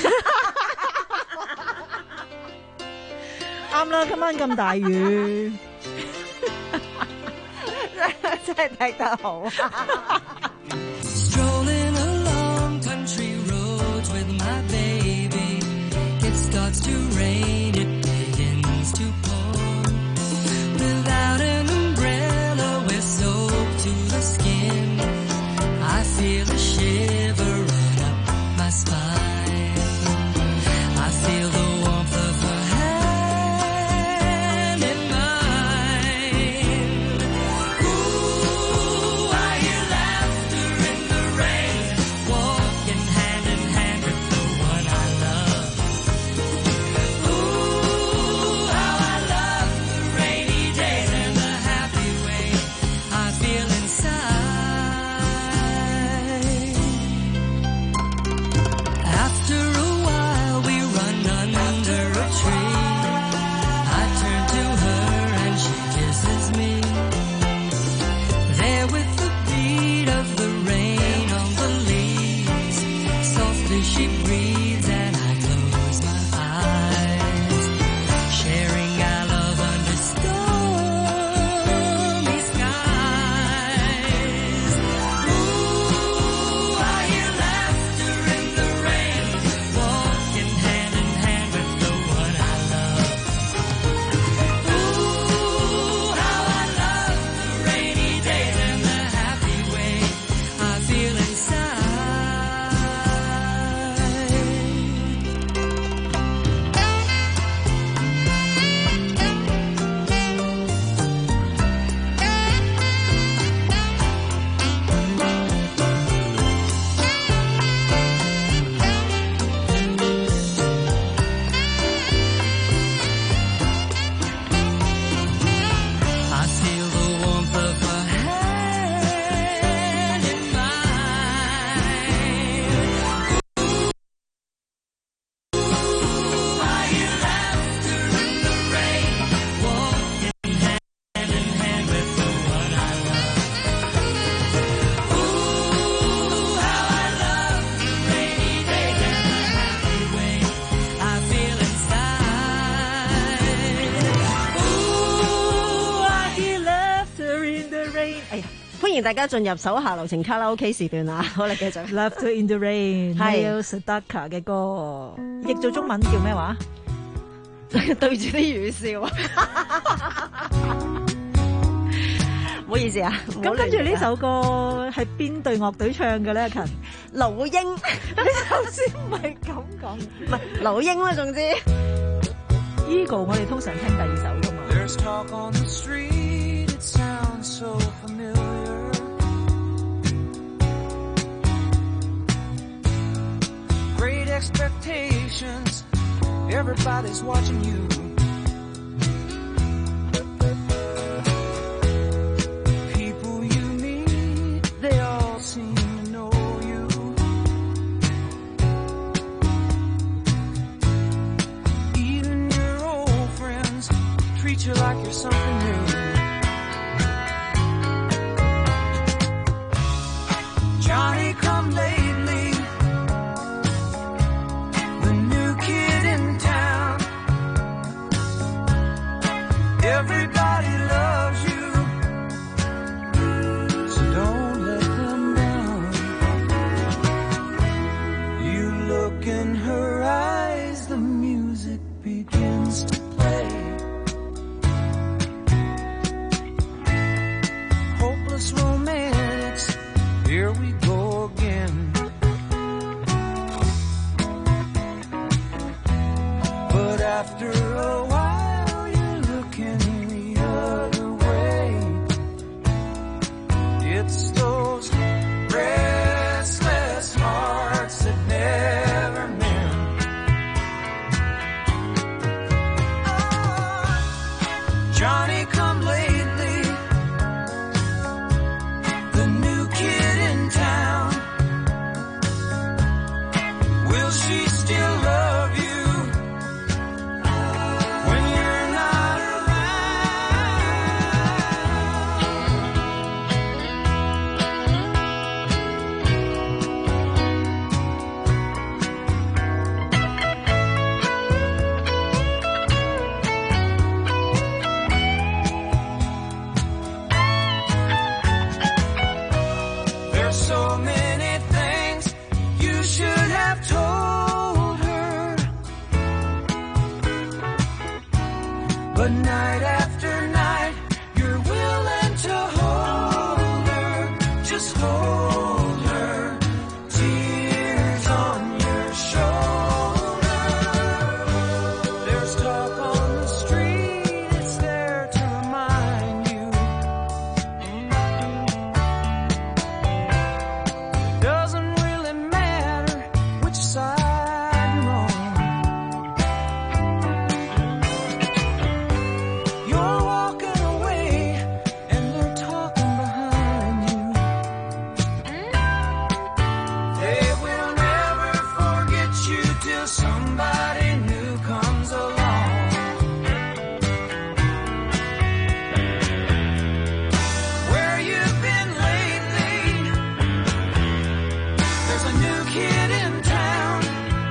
啱啦，今晚咁大雨， 真係踢得好。 Ooh, 迎大家進入手下留情卡拉 OK 時段啊！好啦，繼續。 Laughter in the Rain， 係 Neil Sedaka 嘅歌，譯做中文叫咩話？ 對住啲語笑啊！唔好意思啊。 咁跟住呢首歌係邊隊樂隊唱嘅咧？勤老鷹， 你頭先唔係咁講， 唔係老鷹啦，總之。 Eagle 我哋通常聽第二首噶嘛。 There's talk on the street, it sounds so familiar. Great expectations, everybody's watching you. People you meet, they all seem to know you. Even your old friends treat you like you're something new. Johnny come lately, the new kid in town. Everybody loves you, so don't let them down. You look in her eyes, the music begins to play. Hopeless romantics, here we go again. But after a while, you're looking the other way. It's those restless hearts that never mend. Oh, Johnny come lately, the new kid in town. Will she still love you when you're not There's so many things you should have told her, but night after night you're willing to hold her, just hold her, tears on your shoulder. There's talk on the street, it's there to remind you. Doesn't really matter which side you're on. You're walking away and they're talking behind you. They will never forget you till somebody new comes along. Where you've been lately, there's a new kid in town.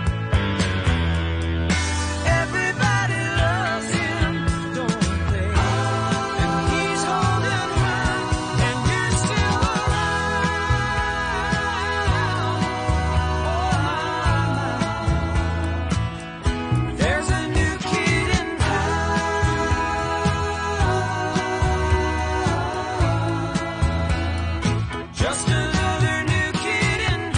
Everybody loves him, don't they? And he's holding her, and you're still around. There's a new kid in town. Just another new kid in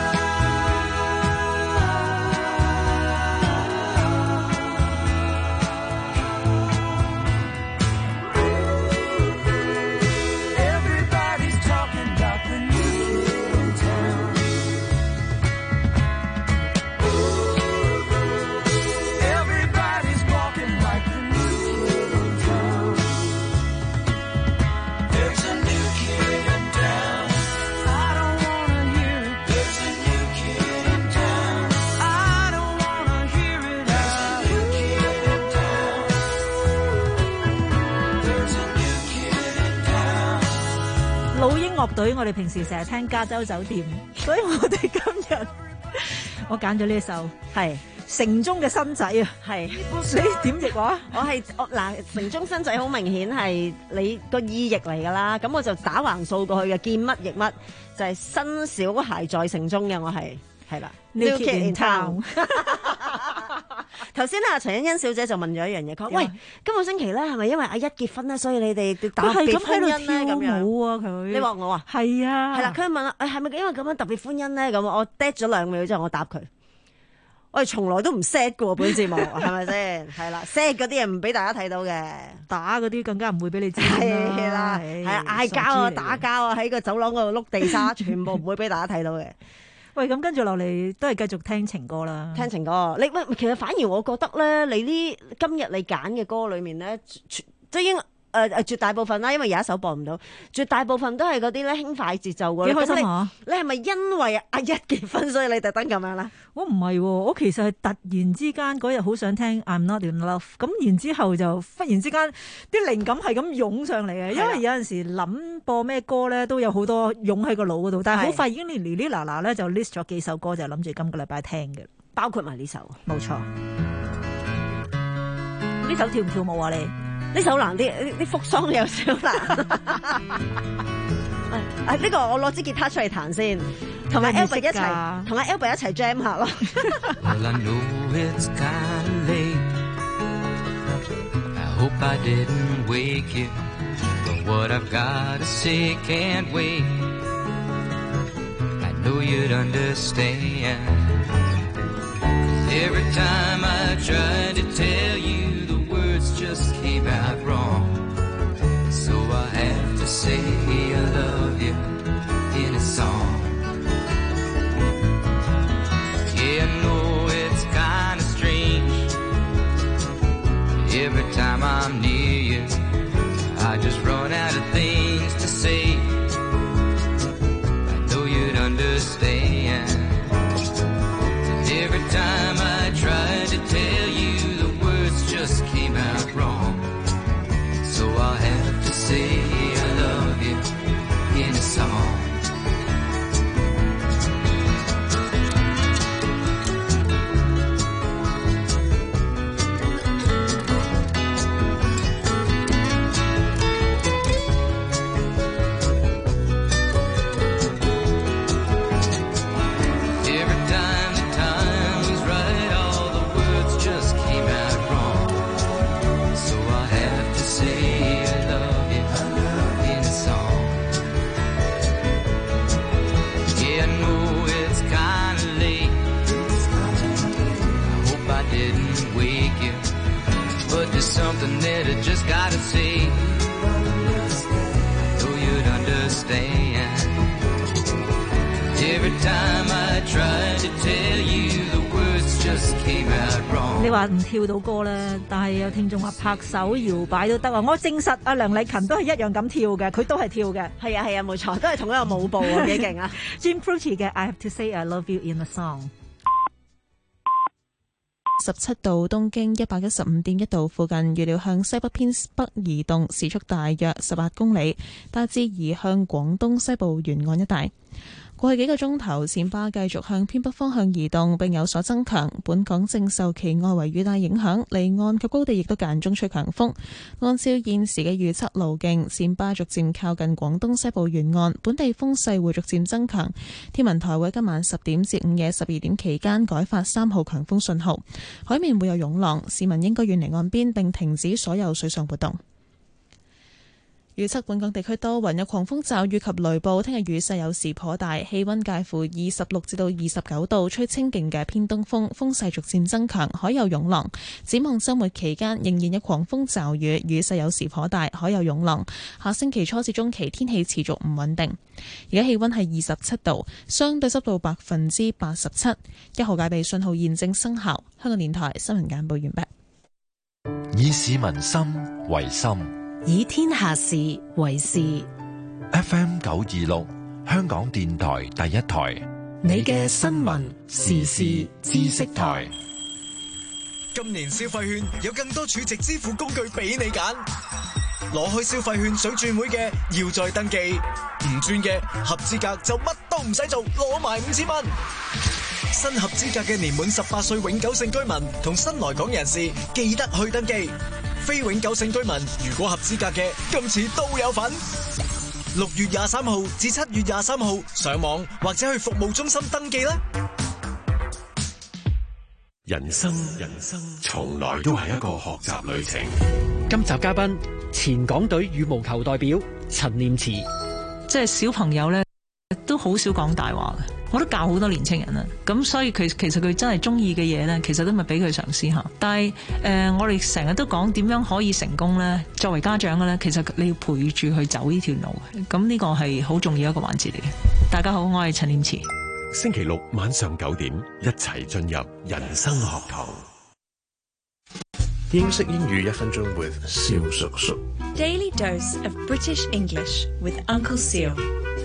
Everybody's talking about the new kid in town. Everybody's walking like the new kid in town. There's a new kid in town. I don't wanna hear it. There's a new kid in town. I don't wanna hear it. There's a new kid in town. There's a new kid in town. 老鷹樂隊，我哋平時成日聽加州酒店，所以我哋今日我揀咗呢首係城中嘅新仔啊， 係你點譯話？ 我係我嗱，城中新仔好明顯係你個意譯嚟㗎啦，咁我就打橫掃過去嘅，見乜譯乜，就係、是、新小孩在城中嘅，我係係啦。 New Kid in Town。 頭先啊，陳欣欣小姐就問咗一樣嘢，佢話：喂，今個星期咧係咪因為阿一結婚咧，所以你哋特別歡欣咧咁樣？ 冇啊，佢你話我啊？ 係啊， 係啦，佢問啊，誒係咪因為咁樣特別歡欣咧？咁我 dead 咗兩秒之後，我答佢。我哋從來都唔 set 嘅喎，本節目係咪先？係啦，set 嗰啲嘢唔俾大家睇到嘅， 打嗰啲更加唔會俾你知啦。 係啦，係啊，嗌交啊、打交啊，喺個走廊嗰度碌地沙，全部唔會俾大家睇到嘅。 喂，咁跟住落嚟都係繼續聽情歌啦。 聽情歌，你喂，其實反而我覺得咧，你呢今日你揀嘅歌裏面咧，即係應誒誒絕大部分啦，因為有一首播唔到，絕大部分都係嗰啲咧輕快節奏嘅。 幾開心啊！ 你係咪因為阿一結婚所以你特登咁樣咧？ 我唔係喎，我其實係突然之間嗰日好想聽 I'm Not In Love， 咁然之後就忽然之間啲靈感係咁湧上嚟嘅，因為有陣時諗播咩歌咧都有好多湧喺個腦嗰度，但係好快已經連哩哩嗱嗱咧就 list 咗幾首歌，就諗住今個禮拜聽嘅， 包括埋呢首， 冇錯。呢首跳唔跳舞啊你？ 呢首難啲，啲腹桑有少難。啊！呢個我攞支吉他出嚟彈先，同埋 Albert 一齊，同阿 Albert 一齊 jam 下咯。 Well, I know it's kinda late. I hope I didn't wake you, but what I've got to say can't wait. I know you'd understand. Every time I tried to tell you, the words just came out wrong. So I have to say I love you in a song. Yeah, I know it's kinda strange. Every time I'm near you, I just run out of things to say. I know you'd understand. Every time I tried to tell you, the words just came out wrong. So I'll have to say I love you in a song. Something that I just gotta say. I know you'd understand. Every time I tried to tell you, the words just came out wrong. 你話唔跳到歌咧，但係有聽眾話拍手搖擺都得啊！我證實阿梁麗勤都係一樣咁跳嘅，佢都係跳嘅。 係啊係啊，冇錯，都係同一個舞步啊，幾勁啊 ！Jim Croce 嘅 I Have to Say I Love You in a Song。 十七度，東經一百一十五點一度附近，預料向西北偏北移動，時速大約十八公里，大致移向廣東西部沿岸一帶。過去幾個鐘頭，暹芭繼續向偏北方向移動並有所增強，本港正受其外圍雨帶影響，離岸及高地亦都間中吹強風。按照現時嘅預測路徑，暹芭逐漸靠近廣東西部沿岸，本地風勢會逐漸增強。天文台會今晚十點至午夜十二點期間改發三號強風信號，海面會有湧浪，市民應該遠離岸邊並停止所有水上活動。預測本港地區多雲，有狂風驟雨及雷暴。聽日雨勢有時頗大，氣溫介乎二十六至到二十九度，吹清勁嘅偏東風，風勢逐漸增強，海有湧浪。展望週末期間仍然有狂風驟雨，雨勢有時頗大，海有湧浪。下星期初至中期天氣持續唔穩定。而家氣溫係二十七度，相對濕度百分之八十七，一號戒備信號現正生效。香港電台新聞簡報完畢。 以市民心為心， 以天下事為事。 F M 九二六，香港電台第一台， 你嘅新聞時事知識台。 今年消費券有更多儲值支付工具俾你揀，攞開消費券想轉會嘅要再登記，唔轉嘅合資格就乜都唔使做，攞埋五千蚊。 新合資格嘅年滿十八歲永久性居民同新來港人士記得去登記。非永久性居民如果合資格嘅，今次都有份。六月廿三號至七月廿三號上網或者去服務中心登記啦。 人生人生從來都係一個學習旅程。 今集嘉賓前港隊羽毛球代表陳念慈。 即係小朋友咧都好少講大話嘅，我都教好多年青人啦。咁所以佢其實佢真係中意嘅嘢咧，其實都咪俾佢嘗試下。但係誒、呃，我哋成日都講點樣可以成功咧？作為家長嘅咧，其實你要陪住去走呢條路。咁呢個係好重要一個環節嚟嘅。大家好，我係陳念慈。 星期六晚上九點，一齊進入人生學堂。 英式英語一分鐘 with 蕭叔叔。 Daily dose of British English with Uncle Seal。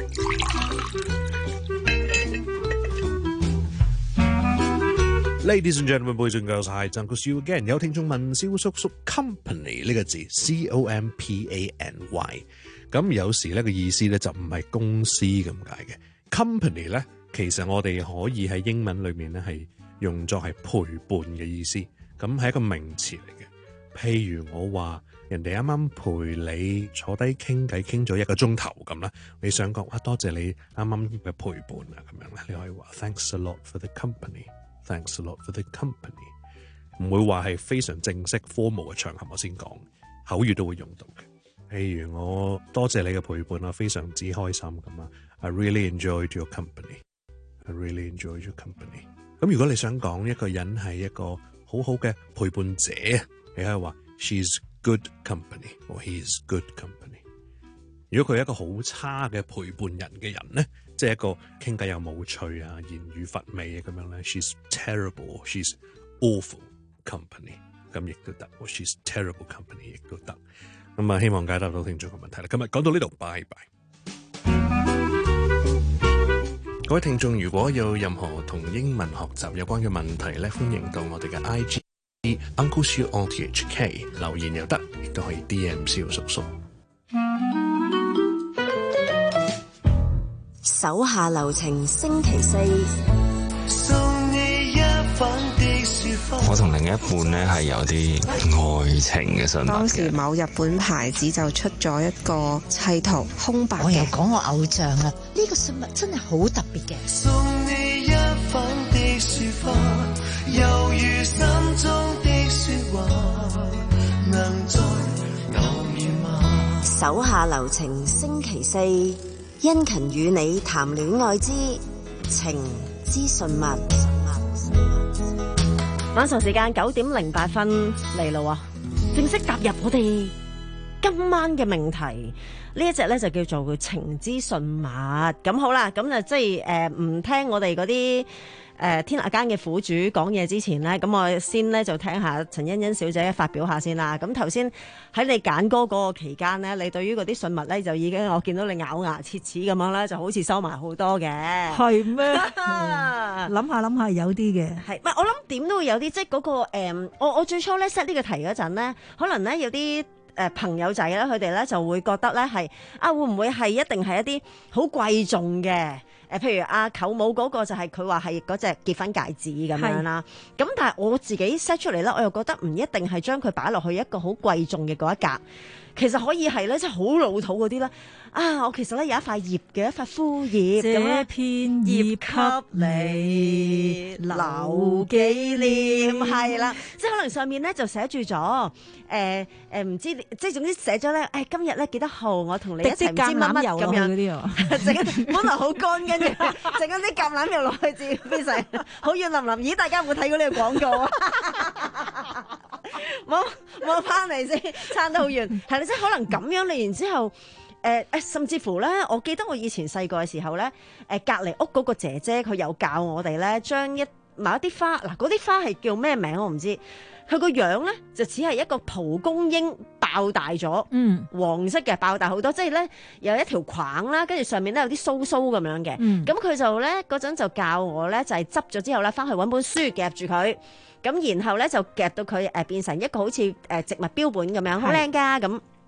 Ladies and gentlemen, boys and girls, hi, Uncle Seal again。有聽眾問蕭叔叔 company 呢個字 C O M P A N Y， 咁有時呢個意思咧就唔係公司咁解嘅。company 咧其實我哋可以喺英文裏面咧係用作係陪伴嘅意思，咁係一個名詞嚟嘅。譬如我話人哋啱啱陪你坐低傾偈傾咗一個鐘頭咁啦，你想講啊多謝你啱啱嘅陪伴啊咁樣咧，你可以話 Thanks a lot for the company。Thanks a lot for the company。唔會話係非常正式 formal 嘅場合我先講，口語都會用到嘅。譬如我多謝你嘅陪伴啊，非常之開心咁啊。I really enjoyed your company。I really enjoyed your company。咁如果你想講一個人係一個好好嘅陪伴者，你可以話 She's good company 或 He's good company。如果佢係一個好差嘅陪伴人嘅人咧，即係一個傾偈又冇趣啊，言語乏味啊咁樣咧 ，she's terrible， she's awful company， 咁亦都得，或 she's terrible company 亦都得。咁啊，希望解答到聽眾嘅問題啦。今日講到呢度，拜拜。各位聽眾，如果有任何同英文學習有關嘅問題咧，歡迎到我哋嘅 I G Uncle Seal on T H K 留言又得，亦都可以 D M 蕭叔叔。 手下留情星期四， 我同另一半呢係有啲愛情嘅信物嘅。 當時某日本牌子就出咗一個砌圖空白嘅， 我又講我偶像啊，呢個信物真係好特別嘅。 送你一瓣的雪花，猶如心中的說話，能再偶遇嗎？ 手下留情星期四，殷勤與你談戀愛之情之信物。晚上時間九點零八分嚟咯喎，正式踏入我哋今晚嘅命題。呢一隻咧就叫做情之信物。咁好啦，咁就即係誒唔聽我哋嗰啲誒天下間嘅苦主講嘢之前咧，咁我先咧就聽下陳欣欣小姐發表下先啦。咁頭先喺你揀歌嗰個期間咧，你對於嗰啲信物咧就已經我見到你咬牙切齒咁樣咧，就好似收埋好多嘅。 係咩？諗下諗下有啲嘅。 係，唔係我諗點都會有啲，即係嗰個誒，我我最初咧 set 呢個題嗰陣咧，可能咧有啲誒朋友仔咧，佢哋咧就會覺得咧係啊，會唔會係一定係一啲好貴重嘅？誒，譬如阿舅母嗰個就係佢話係嗰隻結婚戒指咁樣啦。咁但係我自己 set 出嚟咧，我又覺得唔一定係將佢擺落去一個好貴重嘅嗰一格。其實可以係咧，即係好老土嗰啲啦。啊，我其實咧有一塊葉嘅一塊枯葉， 這片葉給你留紀念， 係啦，即係可能上面咧就寫住咗誒誒，唔知即係總之寫咗咧，誒今日咧幾多號，我同你一齊唔知乜乜咁樣嗰啲啊，整本來好乾，跟住整緊啲橄欖油落去，至變成好軟腍腍。咦，大家有冇睇過呢個廣告啊？冇冇翻嚟先，撐得好遠，係啦，即係可能咁樣你然之後。誒、呃、甚至乎咧，我記得我以前細個嘅時候咧，誒隔離屋嗰個姐姐佢有教我哋咧，將一某一啲花，嗱嗰啲花係叫咩名我唔知，佢個樣咧就只係一個蒲公英爆大咗，嗯，黃色嘅爆大好多，即係咧有一條框啦，跟住上面咧有啲鬚鬚咁樣嘅，咁佢、嗯、就咧嗰陣就教我咧，就係執咗之後咧，翻去揾本書夾住佢，咁然後咧就夾到佢誒變成一個好似誒植物標本咁樣，好靚㗎咁。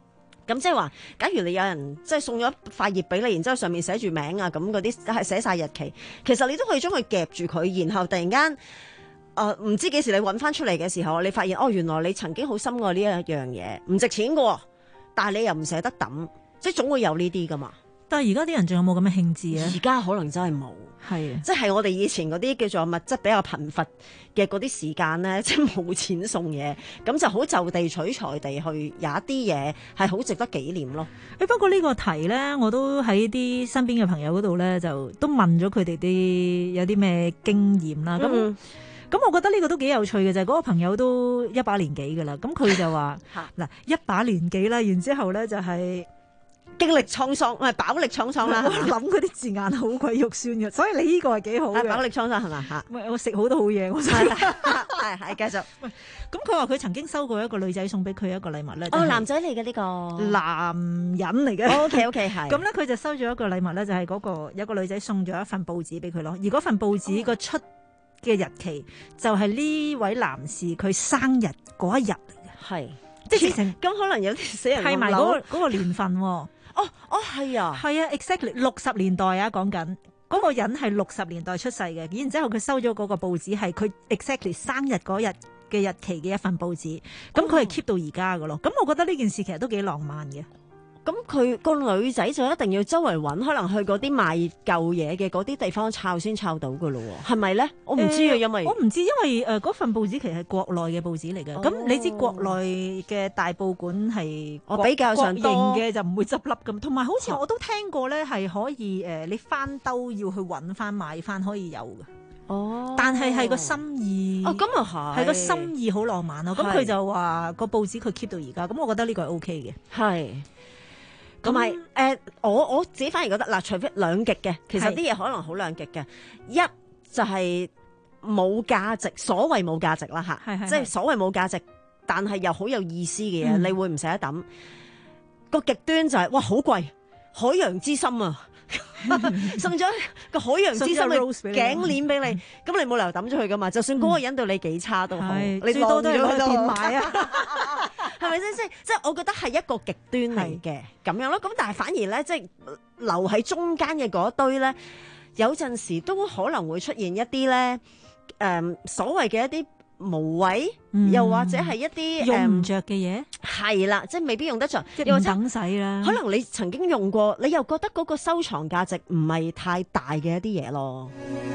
咁即係話，假如你有人即係送咗一塊葉俾你，然之後上面寫住名啊，咁嗰啲係寫晒日期，其實你都可以將佢夾住佢，然後突然間誒唔知幾時你揾翻出嚟嘅時候，你發現哦，原來你曾經好深愛呢一樣嘢，唔值錢㗎，但係你又唔捨得抌，即係總會有呢啲噶嘛。 但係而家啲人仲有冇咁嘅興致啊？ 而家可能真係冇，係即係我哋以前嗰啲叫做物質比較貧乏嘅嗰啲時間咧，即係冇錢送嘢，咁就好就地取材地去有一啲嘢係好值得紀念咯。 誒不過呢個題咧，我都喺啲身邊嘅朋友嗰度咧，就都問咗佢哋啲有啲咩經驗啦。咁咁、嗯，我覺得呢個都幾有趣嘅就係嗰個朋友都一把年紀㗎啦。咁佢就話嗱一把年紀啦，然之後咧就係、是。 經歷蒼桑，唔係飽歷蒼桑啦。 我諗嗰啲字眼好鬼肉酸嘅，所以你呢個係幾好嘅。 飽歷蒼桑係咪嚇？ 我食好多好嘢，我係係係繼續。 咁佢話佢曾經收過一個女仔送俾佢一個禮物咧。 哦，男仔嚟嘅呢個男人嚟嘅。 O K O K 係。 咁咧佢就收咗一個禮物咧，就係嗰個有個女仔送咗一份報紙俾佢咯。而嗰份報紙個出嘅日期就係呢位男士佢生日嗰一日嚟嘅。 係。 即係成咁可能有啲死人係埋嗰個嗰個年份喎。 哦哦係啊， 係啊 ，exactly 六十年代啊，講緊嗰個人係六十年代出世嘅，然之後佢收咗嗰個報紙係佢 exactly 生日嗰日嘅日期嘅一份報紙，咁佢係 keep 到而家㗎咯。咁我覺得呢件事其實都幾浪漫嘅。 咁佢個女仔就一定要周圍揾，可能去嗰啲賣舊嘢嘅嗰啲地方抄先抄到㗎咯喎，係咪咧？我唔知啊、呃，因為我唔知，因為誒嗰、呃、份報紙其實係國內嘅報紙嚟嘅。咁、哦、你知國內嘅大報館係我比較上多嘅就唔會執笠咁，同埋好似我都聽過咧係可以誒、呃，你翻兜要去揾翻買翻可以有嘅。 哦， 但係係個心意哦，咁又係係個心意好浪漫咯。咁佢就話個報紙佢 keep 到而家，咁我覺得呢個係 O K 嘅。 係。同埋誒，我我自己反而覺得嗱，除非兩極嘅，其實啲嘢可能好兩極嘅。一就係冇價值，所謂冇價值啦嚇，即係所謂冇價值，但係又好有意思嘅嘢、嗯，你會唔捨得抌。個極端就係、是、哇，好貴，海洋之心啊！送咗個海洋之心嘅頸鏈俾你，咁你冇理由抌咗佢噶嘛？就算嗰個人對你幾差都好，你最多都係攞去變賣啊，係咪先？即係即係，我覺得係一個極端嚟嘅咁樣咯。咁但係反而咧，即係留喺中間嘅嗰堆咧，有陣時都可能會出現一啲咧，誒所謂嘅一啲無謂，嗯、又或者係一啲用唔着嘅嘢， 係啦，即係未必用得着， 又或者等使啦。 可能你曾經用過，你又覺得嗰個收藏價值唔係太大嘅一啲嘢咯。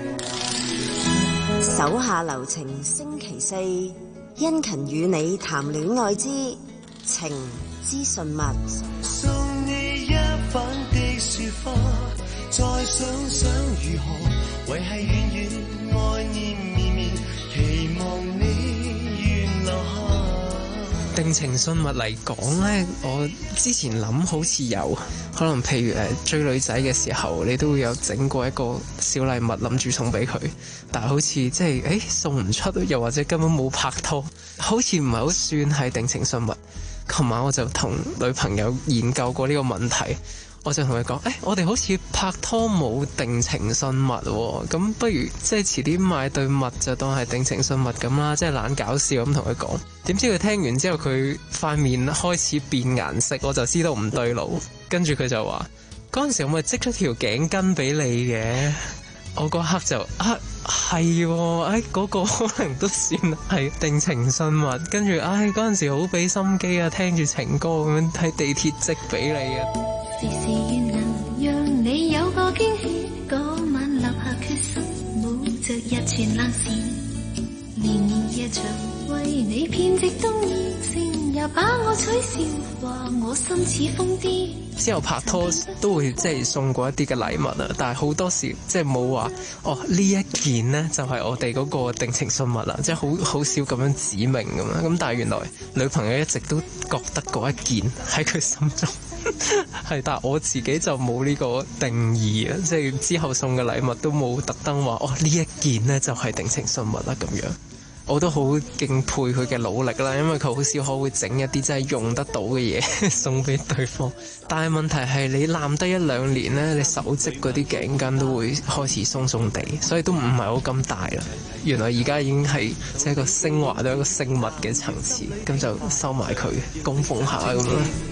手下留情，星期四，殷勤與你談戀愛之情之信物。 送你一瓣的雪花，再想想如何維繫遠遠愛念綿綿，期望你願留下。 定情信物嚟講呢，我之前諗好似有可能，譬如誒追女仔嘅時候，你都會有整過一個小禮物諗住送俾佢，但係好似即係誒送唔出，又或者根本冇拍拖，好似唔係好算係定情信物。琴晚我就同女朋友研究過呢個問題，我就同佢講，誒、欸，我哋好似拍拖冇定情信物喎，咁不如即係遲啲買對襪就當係定情信物咁啦，即係懶搞笑咁同佢講。點知佢聽完之後，佢塊面開始變顏色，我就知道唔對路。跟住佢就話：嗰陣時我咪織咗條頸巾俾你嘅。我嗰刻就啊係，誒嗰、哎嗰個可能都算係定情信物。跟住唉嗰陣時好俾心機啊，聽住情歌咁樣喺地鐵織俾你啊。 時時願能讓你有個驚喜，嗰晚立下決心，冇着日全冷線，年年夜長為你編織冬衣，成日把我取笑，話我心似瘋癲。 之後拍拖都會即係送過一啲嘅禮物啊，但係好多時即係冇話哦呢一件呢就係我哋嗰個定情信物啦，即係好好少咁樣指明咁樣。咁但係原來女朋友一直都覺得嗰一件喺佢心中係，但係我自己就冇呢個定義啊，即係之後送嘅禮物都冇特登話哦呢一件呢就係定情信物啦咁樣。我都好敬佩佢嘅努力啦，因為佢好少可會整一啲真係用得到嘅嘢送俾對方。但係問題係你攬得一兩年呢，你手織嗰啲頸巾都會開始鬆鬆地，所以都唔係好咁大啦。原來而家已經係即係一個升華到一個聖物嘅層次，咁就收埋佢供奉下咁樣。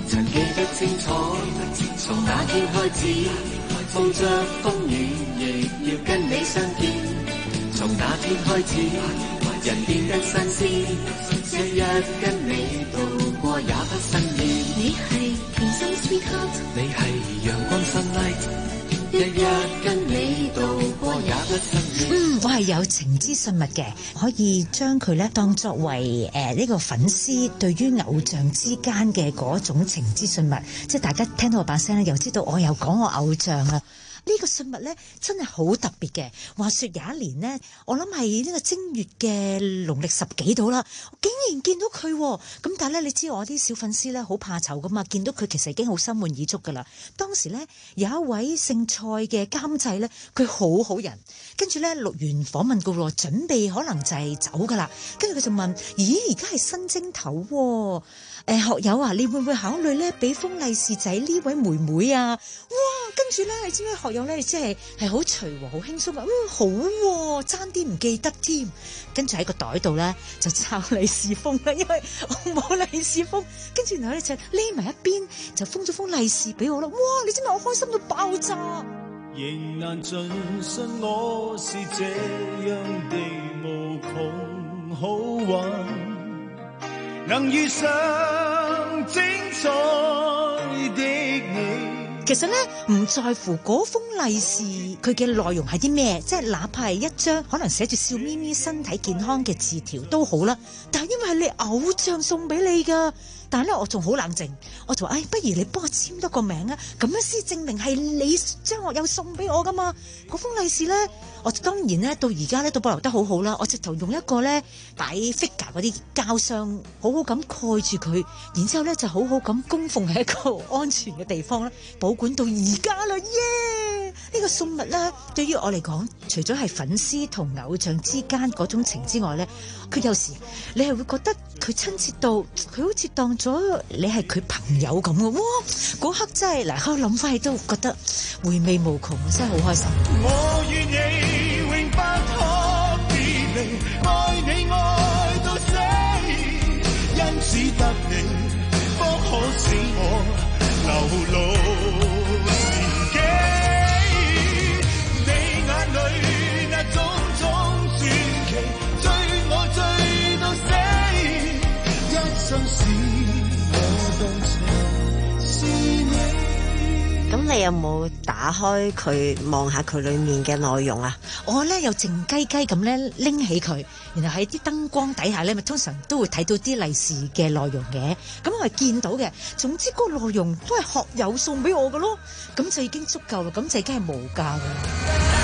曾記得清楚，從那天開始，冒着風雨亦要跟你相見。從那天開始，人變得新鮮，日日跟你度過也不新鮮。 你係甜心 sweetheart， 你係陽光 sunlight， 日日跟你度過也不新鮮。 嗯，我係有情之信物嘅，可以將佢咧當作為誒呢、呃這個粉絲對於偶像之間嘅嗰種情之信物，即係大家聽到我把聲咧，又知道我又講我偶像啊。呢個信物咧真係好特別嘅。話說有一年呢，我諗係呢個正月嘅農曆十幾度啦，我竟然見到佢喎。咁但係咧，你知我啲小粉絲咧好怕醜噶嘛，見到佢其實已經好心滿意足噶啦。當時咧有一位姓蔡嘅監製咧，佢好好人，跟住咧錄完訪問告咯，準備可能就係走噶啦。跟住佢就問：咦，而家係新正頭喎？誒學友啊，你會唔會考慮咧俾封利是仔呢位妹妹啊？哇！跟住咧，你知唔知學友咧，即係係好隨和、好輕鬆啊！嗯，好喎，爭啲唔記得添。跟住喺個袋度咧就抄利是封啦，因為我冇利是封。跟住然後咧就匿埋一邊，就封咗封利是俾我啦。哇！你知唔知我開心到爆炸？ 仍難盡信我是這樣的無窮好玩，能遇上精彩的你。 其實咧唔在乎嗰封利是佢嘅內容係啲咩，即係哪怕係一張可能寫住笑咪咪身體健康嘅字條都好啦。但係因為係你偶像送俾你噶，但係咧我仲好冷靜，我就話：，哎，不如你幫我簽多個名啊，咁樣先證明係你將學友送俾我噶嘛。嗰封利是咧，我當然咧到而家咧都保留得好好啦。我直頭用一個咧擺 figure 嗰啲膠箱，好好咁蓋住佢，然之後咧就好好咁供奉喺一個安全嘅地方咧，保管到而家啦。耶！呢個送物咧，對於我嚟講，除咗係粉絲同偶像之間嗰種情之外咧，佢有時你係會覺得佢親切到，佢好似當咗你係佢朋友咁嘅。哇！嗰刻真係嗱，我諗翻起都覺得回味無窮，真係好開心。 我與你永不可別離，愛你愛到死，因此得你不可使我流露自己。你眼裏那種種傳奇，追我追到死，一生使我動情是你。 咁你有冇打開佢望下佢裏面嘅內容啊？ 我咧又靜雞雞咁咧拎起佢，然後喺啲燈光底下咧，咪通常都會睇到啲利是嘅內容嘅。咁我係見到嘅，總之嗰個內容都係學友送俾我嘅咯，咁就已經足夠啦，咁就已經係無價嘅。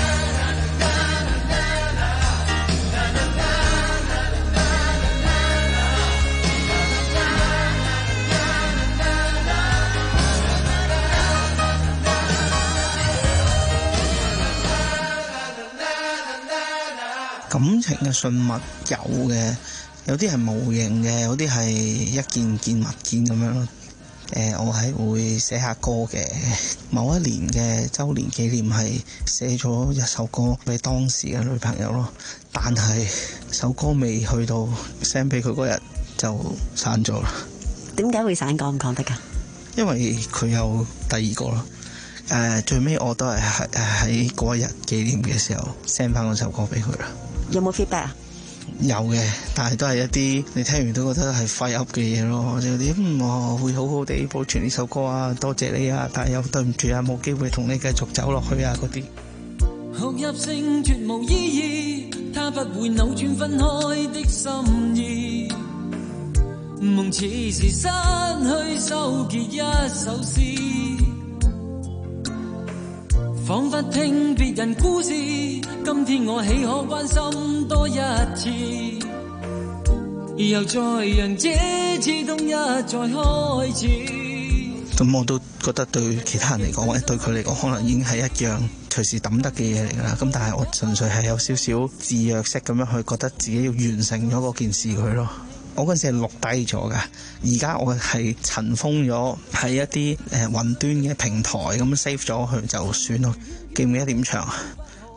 感情嘅信物有嘅，有啲係無形嘅，有啲係一件件物件咁樣咯。誒、呃，我係會寫下歌嘅，某一年嘅週年紀念係寫咗一首歌俾當時嘅女朋友咯，但係首歌未去到 send 俾佢嗰日就散咗啦。 點解會散？講唔講得㗎？ 因為佢有第二個咯。誒、呃，最尾我都係喺喺嗰日紀念嘅時候 send 翻嗰首歌俾佢啦。 有冇 feedback 啊？ 有嘅，但係都係一啲你聽完都覺得係廢噏嘅嘢咯。有啲嗯，我會好好地保存呢首歌啊，多謝你啊，但係又對唔住啊，冇機會同你繼續走落去啊嗰啲。 學入性絕無意義，他不會扭轉分開的心意。夢似是失去收結一首詩，彷彿聽別人故事，今天我豈可關心多一次，又再讓這次冬一再開始。 咁我都覺得對其他人嚟講，或者對佢嚟講，可能已經係一樣隨時抌得嘅嘢嚟㗎啦。咁但係我純粹係有少少自虐式咁樣去覺得自己要完成咗嗰件事佢咯。我嗰陣時係錄低咗㗎，而家我係塵封咗喺一啲誒雲端嘅平台咁 save 咗佢就算咯。記唔記得點唱？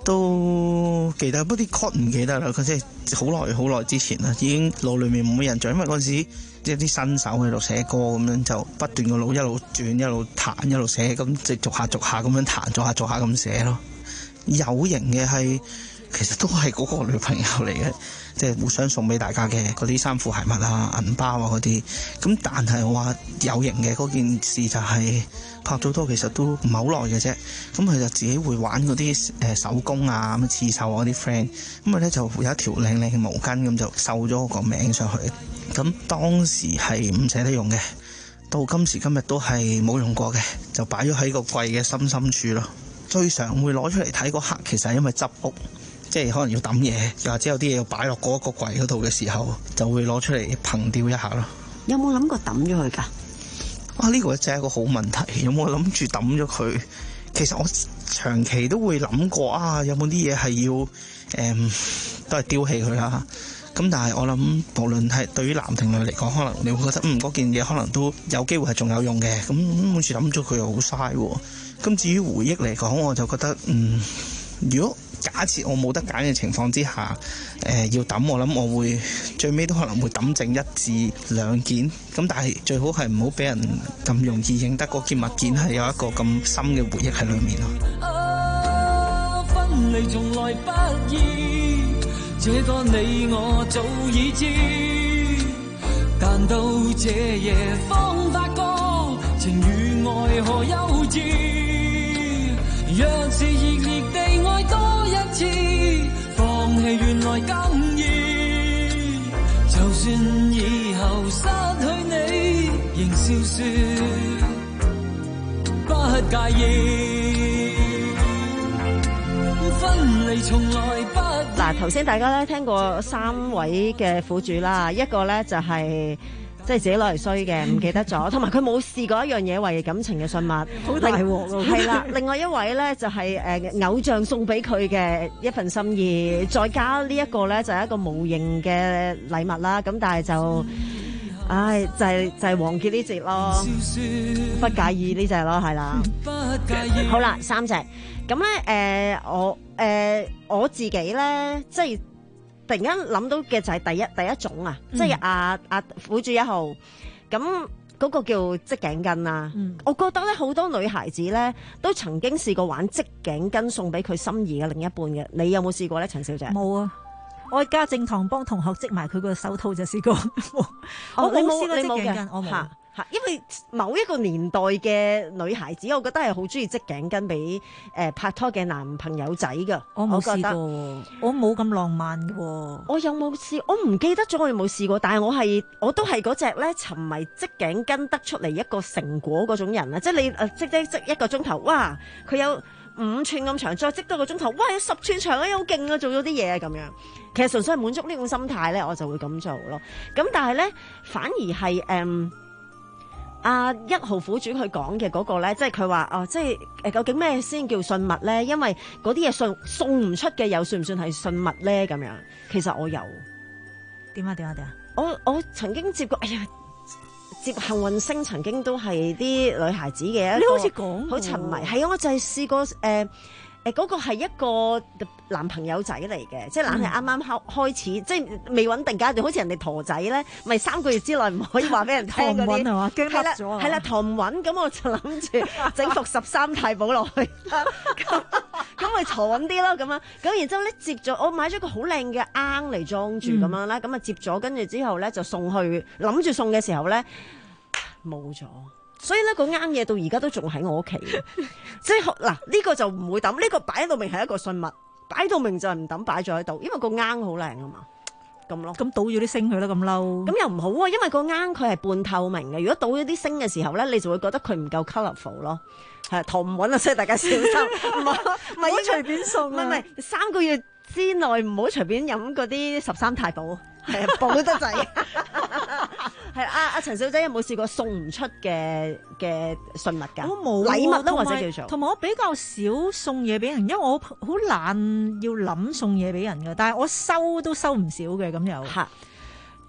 都記得，不過啲 chord 唔記得啦。佢即係好耐好耐之前啦，已經腦裏面冇乜印象，因為嗰陣時即係啲新手喺度寫歌咁樣，就不斷個腦一路轉一路彈一路寫，咁即係逐下逐下咁樣彈，逐下逐下咁寫咯。有型嘅係其實都係嗰個女朋友嚟嘅，即係互相送俾大家嘅嗰啲衫褲鞋襪啊、銀包啊嗰啲。咁但係我話有型嘅嗰件事就係、是。拍咗拖其實都唔係好耐嘅啫，咁佢就自己會玩嗰啲誒手工啊，咁刺繡啊啲 friend，咁佢咧就有一條靚靚嘅毛巾，咁就繡咗個名上去。咁當時係唔捨得用嘅，到今時今日都係冇用過嘅，就擺咗喺個櫃嘅深深處咯。最常會攞出嚟睇嗰刻，其實係因為執屋，即係可能要抌嘢，又或者有啲嘢要擺落嗰個櫃嗰度嘅時候，就會攞出嚟憑吊一下咯。 有冇諗過抌咗佢㗎？ 啊！呢個真係一個好問題，有冇諗住抌咗佢？其實我長期都會諗過啊，有冇啲嘢係要誒、嗯、都係丟棄佢啦。咁但係我諗，無論係對於男定女嚟講，可能你會覺得嗯嗰件嘢可能都有機會係仲有用嘅。咁每次諗咗佢又好嘥喎。咁至於回憶嚟講，我就覺得嗯，如果假設我冇得揀嘅情況之下，誒、呃、要抌，我諗我會最尾都可能會抌剩一至兩件，咁但係最好係唔好俾人咁容易認得嗰件物件係有一個咁深嘅回憶喺裏面咯。 啊，分離從來不易，這個你我早已知，但到這夜方發覺情與愛何幼稚。若是熱烈地愛多一次，放棄原來更易。就算以後失去你，仍笑說不介意。分離從來不。 嗱，頭先大家咧聽過三位嘅苦主啦，一個咧就係、是。即係自己攞嚟衰嘅，唔記得咗，同埋佢冇試過一樣嘢為感情嘅信物，好大鑊㗎。係啦，另外一位咧就係、是、誒、呃、偶像送俾佢嘅一份心意，再加呢一個咧就係、是、一個無形嘅禮物啦。咁但係就，唉，就係、是、就係、是、王傑呢隻咯，不介意呢隻咯，係啦。好啦，三隻咁咧誒，我誒、呃、我自己咧即係。突然間諗到嘅就係第一第一種啊，嗯、即係阿阿苦主一號，咁嗰個叫織頸巾啊。嗯、我覺得咧好多女孩子咧都曾經試過玩織頸巾送俾佢心儀嘅另一半嘅，你有冇試過咧，陳小姐？ 冇啊，我喺家政堂幫同學織埋佢個手套就試過。 哦， 我冇試過織頸巾，我冇。 因為某一個年代嘅女孩子，我覺得係好中意織頸巾俾誒拍拖嘅男朋友仔噶。 我冇試過，我冇咁浪漫嘅。 我有冇試？我唔記得咗，我有冇試過。但係我係我都係嗰隻咧沉迷織頸巾得出嚟一個成果嗰種人啊！即係你誒織織織一個鐘頭，哇！佢有五寸咁長，再織多個鐘頭，哇！有十寸長啊，好勁啊！做咗啲嘢啊咁樣。其實純粹係滿足呢種心態咧，我就會咁做咯。咁但係咧，反而係誒。嗯阿、啊、一號苦主佢講嘅嗰個咧，即係佢話哦，即係誒，究竟咩先叫信物咧？因為嗰啲嘢送送唔出嘅，又算唔算係信物咧？咁樣，其實我有點啊點啊點啊！ 我我曾經接過，哎呀，接幸運星曾經都係啲女孩子嘅， 你好似講好沉迷，係啊，我就係試過誒。呃誒嗰個係一個男朋友仔嚟嘅，即係懶係啱啱開開始，嗯、即係未穩定階段，好似人哋陀仔咧，咪三個月之內唔可以話俾人聽嗰啲， 係嘛？驚甩咗啊！ 係啦，陀唔穩，咁我就諗住整副十三太保落去，咁咁咪陀穩啲咯，咁樣，咁然之後咧接咗，我買咗個好靚嘅罌嚟裝住咁樣啦，咁啊、嗯、接咗，跟住之後咧就送去，諗住送嘅時候咧冇咗。所以咧個啱嘢到而家都仲喺我屋企，即係嗱呢個就唔會抌，呢、這個擺到明係一個信物，擺到明就係唔抌，擺咗喺度，因為個啱好靚啊嘛，咁咯。咁倒咗啲星佢啦，咁嬲。咁又唔好啊，因為個啱佢係半透明嘅，如果倒咗啲星嘅時候咧，你就會覺得佢唔夠 colourful 咯，係陀唔穩啊，所以大家小心，唔好唔好隨便送、啊，唔係唔係三個月之內唔好隨便飲嗰啲十三太保，係啊，補得滯。係啊，阿陳小姐有冇試過送唔出嘅嘅信物㗎？我冇禮物啦，或者叫做。同埋我比較少送嘢俾人，因為我好懶要諗送嘢俾人㗎。但係我收都收唔少嘅咁又。嚇！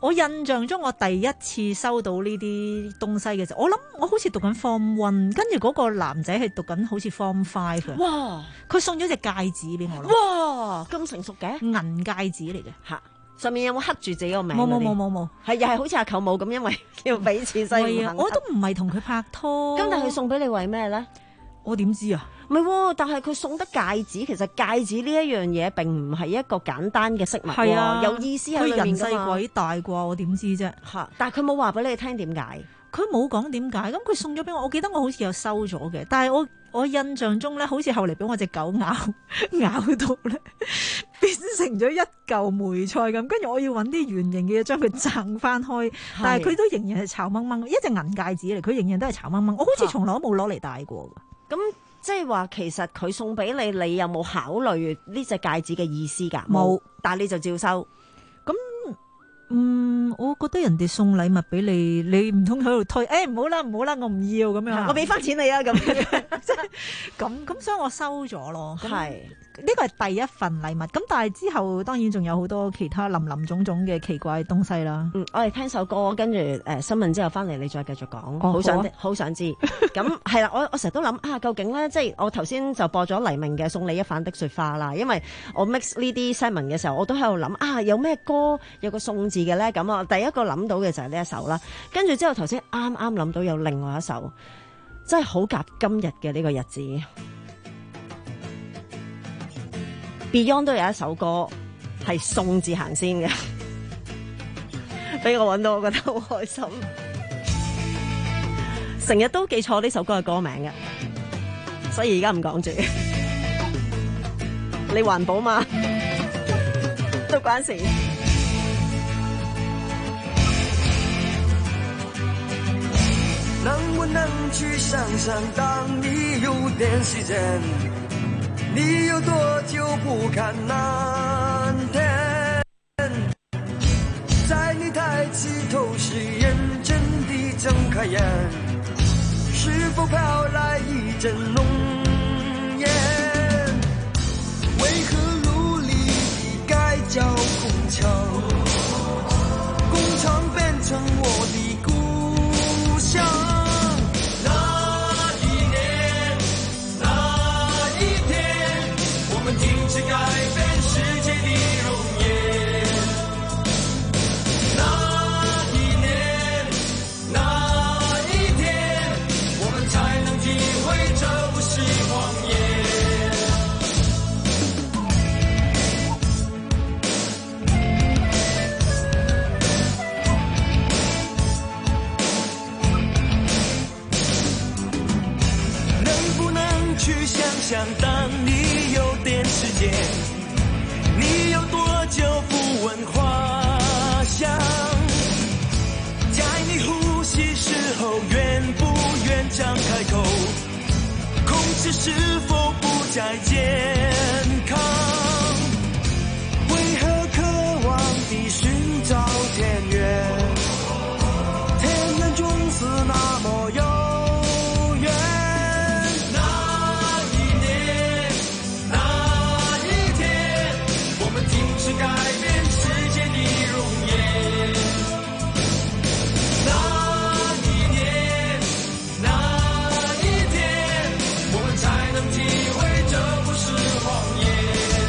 我印象中我第一次收到呢啲東西嘅時候，我諗我好似讀緊 Form One， 跟住嗰個男仔係讀緊好似 Form Five。 哇！ 佢送咗隻戒指俾我咯。 哇！咁成熟嘅銀戒指嚟嘅嚇。上面有冇刻住自己個名？ 冇冇冇冇冇， 係又係好似阿舅母咁，因為要俾錢所以唔肯。 我都唔係同佢拍拖。 咁但係佢送俾你為咩咧？ 我點知啊？ 唔係喎，但係佢送得戒指，其實戒指呢一樣嘢並唔係一個簡單嘅飾物喎， 啊、 有意思喺裏面㗎嘛。 佢人細鬼大啩，我點知啫？ 嚇！但係佢冇話俾你聽點解？ 佢冇講點解，咁佢送咗俾我，我記得我好似有收咗嘅，但係我我印象中咧，好似後嚟俾我隻狗咬咬到咧，變成咗一嚿梅菜咁，跟住我要揾啲圓形嘅嘢將佢掙翻開，但係佢都仍然係巢掹掹，一隻銀戒指嚟，佢仍然都係巢掹掹，我好似從來都冇攞嚟戴過㗎。 咁即係話其實佢送俾你，你有冇考慮呢隻戒指嘅意思㗎？ 冇， 但係你就照收。 咁嗯，我覺得人哋送禮物俾你，你唔通喺度推？誒唔好啦，唔好啦，我唔要咁樣。 我俾翻錢你啊！咁即係咁咁，所以我收咗咯。 係呢個係第一份禮物。咁但係之後當然仲有好多其他林林總總嘅奇怪東西啦。 嗯，我哋聽首歌，跟住誒新聞之後翻嚟，你再繼續講。好、 哦、 想好、 啊、想知。咁係啦，我我成日都諗啊，究竟咧，即係我頭先就播咗黎明嘅《送你一瓣的雪花》啦。因為我 mix 呢啲新聞嘅時候，我都喺度諗啊，有咩歌有個送字嘅咧？咁啊，第一個諗到嘅就係呢一首啦。跟住之後頭先啱啱諗到有另外一首，真係好夾今日嘅呢個日子。Beyond 都有一首歌係送字行先嘅，俾我揾到，我覺得好開心。成日都記錯呢首歌嘅歌名嘅，所以而家唔講住。你環保嘛，都關事。 能不能去想想，當你有點時間，你有多久不看那天？在你抬起頭時，認真地睜開眼，是否飄來一陣濃煙？為何努力地改叫工廠，工廠變成我的故鄉？是改變世界的容顏。那一年，那一天，我們才能體會這不是謊言。能不能去想想，當你有點時間，你有多久不聞花香？在你呼吸時候，願不願張開口？空氣是否不再健康？為何渴望地尋找田園？田園總是那麼遙遠。是改變世界的容顏。那一年，那一天，我們才能體會這不是謊言。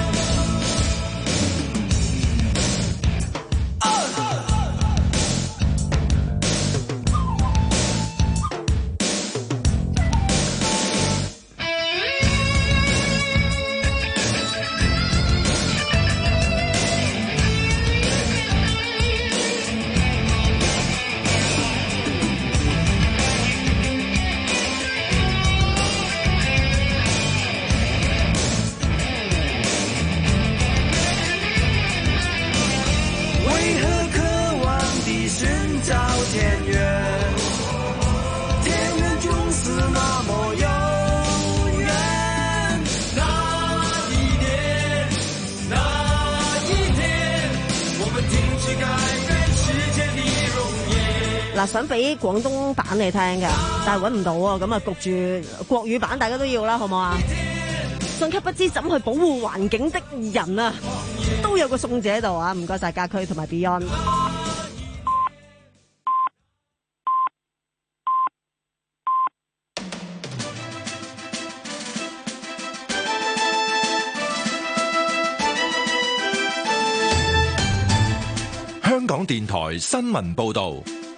嗱，想俾廣東版你聽㗎，但係揾唔到啊，咁啊焗住國語版，大家都要啦，好唔好啊？送給不知怎去保護環境的人啊，都有個送者喺度啊！唔該晒家駒同埋 Beyond。 電台新聞報道。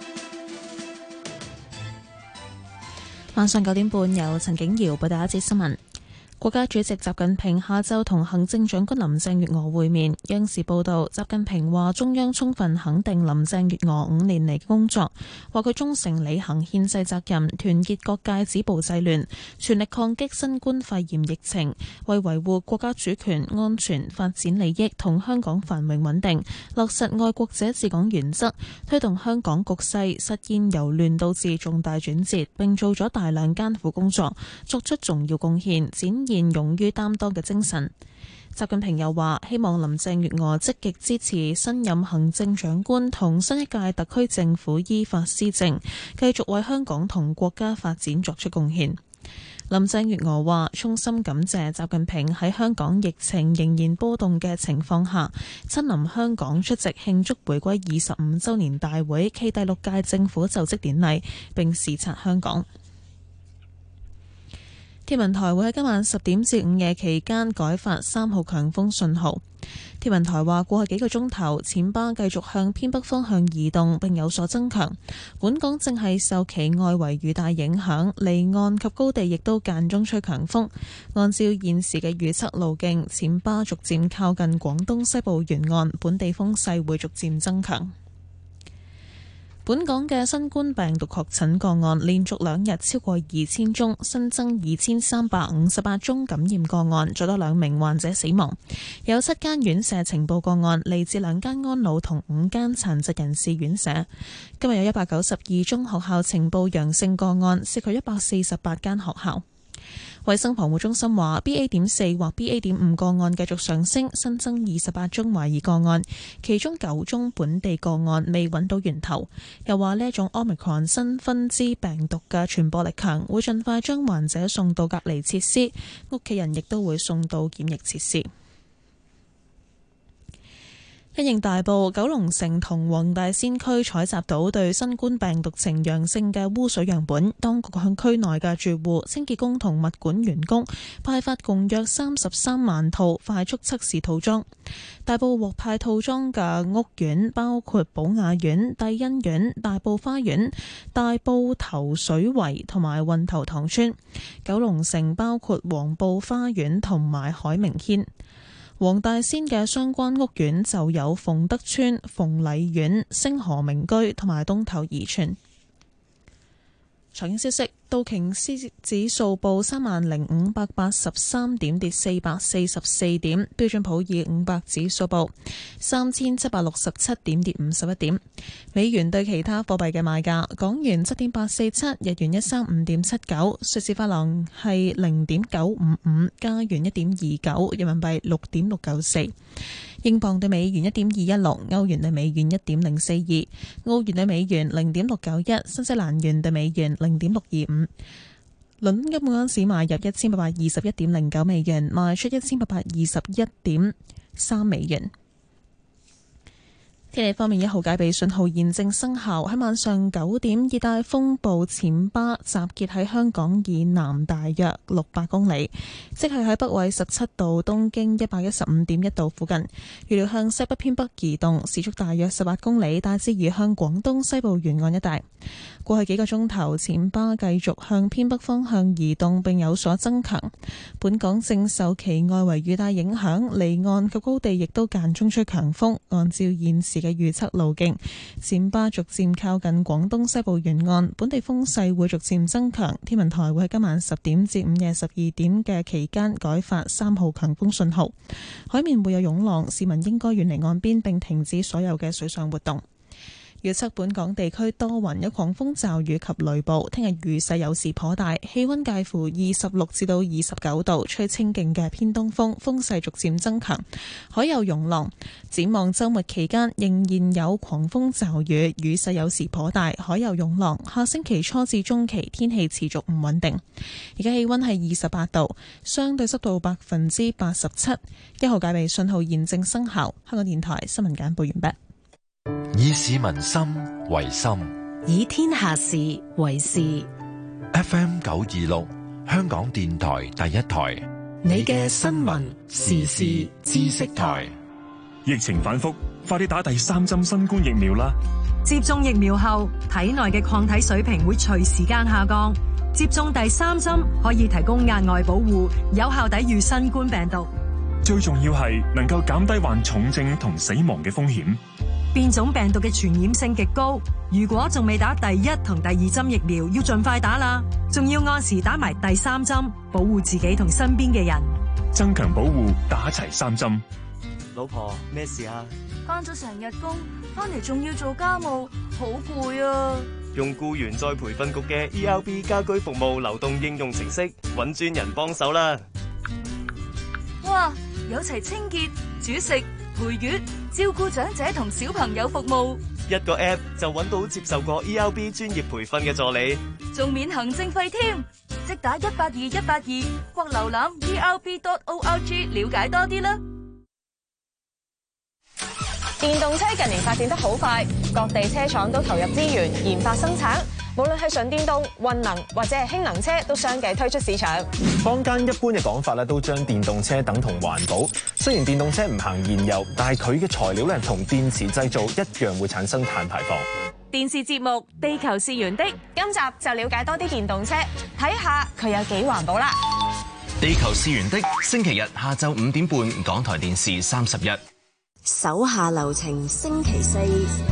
晚上九點半，由陳景瑤報道一節新聞。國家主席習近平下晝同行政長官林鄭月娥會面。央視報道，習近平話中央充分肯定林鄭月娥五年嚟嘅工作，話佢忠誠履行憲制責任，團結各界止暴制亂，全力抗擊新冠肺炎疫情，為維護國家主權、安全、發展利益同香港繁榮穩定，落實愛國者治港原則，推動香港局勢實現由亂到治重大轉折，並做咗大量艱苦工作，作出重要貢獻，展現勇於擔當嘅精神。習近平又話，希望林鄭月娥積極支持新任行政長官同新一屆特區政府依法施政，繼續為香港同國家發展作出貢獻。林鄭月娥話，衷心感謝習近平喺香港疫情仍然波動嘅情況下，親臨香港出席慶祝回歸二十五週年大會暨第六屆政府就職典禮，並視察香港。天文台會喺今晚十點至午夜期間改發三號強風信號。天文台話，過去幾個鐘頭，暹芭繼續向偏北方向移動並有所增強。本港正係受其外圍雨帶影響，離岸及高地亦都間中吹強風。按照現時嘅預測路徑，暹芭逐漸靠近廣東西部沿岸，本地風勢會逐漸增強。本港嘅新冠病毒確診個案連續兩日超過二千宗，新增二千三百五十八宗感染個案，再多兩名患者死亡。有七間院舍呈報個案，嚟自兩間安老同五間殘疾人士院舍。今日有一百九十二宗學校呈報陽性個案，涉及一百四十八間學校。衛生防護中心話 B A 點四 或 B A 點五個案繼續上升，新增二十八宗懷疑個案，其中九宗本地個案未揾到源頭。又話呢一種 Omicron 新分支病毒嘅傳播力強，會盡快將患者送到隔離設施，屋企人亦都會送到檢疫設施。因應大埔、九龍城同黃大仙區採集到對新冠病毒呈陽性嘅污水樣本，當局向區內嘅住戶、清潔工同物管員工派發共約三十三萬套快速測試套裝。大埔獲派套裝嘅屋苑包括寶雅苑、帝欣苑、大埔花園、大埔頭水圍同埋運頭塘村；九龍城包括黃埔花園同埋海明軒。黃大仙嘅相關屋苑就有鳳德村、鳳禮苑、星河名居同埋東頭二村。財經消息，道瓊斯指數報三萬零五百八十三點，跌四百四十四點；標準普爾五百指數報三千七百六十七點，跌五十一點。美元對其他貨幣嘅賣價：港元七點八四七，日元一三五點七九，瑞士法郎係零點九五五，加元一點二九，人民幣六點六九四。英鎊對美元一點二一六，歐元對美元一點零四二，澳元對美元零點六九一，新西蘭元對美元零點六二五。倫敦金每盎司買入一千八百二十一點零九美元，賣出一千八百二十一點三美元。天氣方面，一號戒備信號現正生效。喺晚上九點，熱帶風暴暹芭集結喺香港以南大約六百公里，即係喺北緯十七度、東經一百一十五點一度附近。預料向西北偏北移動，時速大約十八公里，大致移向廣東西部沿岸一帶。過去幾個鐘頭，暹芭繼續向偏北方向移動並有所增強。本港正受其外圍雨帶影響，離岸及高地亦都間中吹強風。按照現時嘅預測路徑，暹芭逐漸靠近廣東西部沿岸，本地風勢會逐漸增強。天文台會喺今晚十點至午夜十二點嘅期間改發三號強風信號。海面會有湧浪，市民應該遠離岸邊並停止所有嘅水上活動。預測本港地區多雲，有狂風驟雨及雷暴。聽日雨勢有時頗大，氣溫介乎二十六至到二十九度，吹清勁嘅偏東風，風勢逐漸增強，海有湧浪。展望週末期間仍然有狂風驟雨，雨勢有時頗大，海有湧浪。下星期初至中期天氣持續唔穩定。而家氣溫係二十八度，相對濕度百分之八十七。一號戒備信號現正生效。香港電台新聞簡報完畢。 以市民心為心， 以天下事為事。 F M 九二六，香港電台第一台， 你嘅新聞時事知識台。 疫情反覆，快啲打第三針新冠疫苗啦！ 接種疫苗後，體內嘅抗體水平會隨時間下降。接種第三針可以提供額外保護，有效抵禦新冠病毒。 最重要係能夠減低患重症同死亡嘅風險。 變種病毒嘅傳染性極高，如果仲未打第一同第二針疫苗，要盡快打啦。仲要按時打埋第三針，保護自己同身邊嘅人。 增強保護，打齊三針。 老婆，咩事啊？ 返咗成日工，返嚟仲要做家務，好攰啊！ 用僱員再培訓局嘅 E R B 家居服務流動應用程式，搵專人幫手啦。 哇，有齊清潔、煮食、陪月、照顧長者同小朋友服務， 一個 app 就搵到接受過 E R B 專業培訓嘅助理， 仲免行政費添。即打一八二一八二或瀏覽 E R B dot org 了解多啲啦。 電動車近年發展得好快，各地車廠都投入資源研發生產，無論係純電動、混能或者係氫能車，都相繼推出市場。 坊間一般嘅講法咧，都將電動車等同環保。雖然電動車唔行燃油，但係佢嘅材料咧同電池製造一樣會產生碳排放。 電視節目《地球是圓的》，今集就了解多啲電動車，睇下佢有幾環保啦。 地球是圓的，星期日下晝五點半，港台電視三十一。 手下留情，星期四。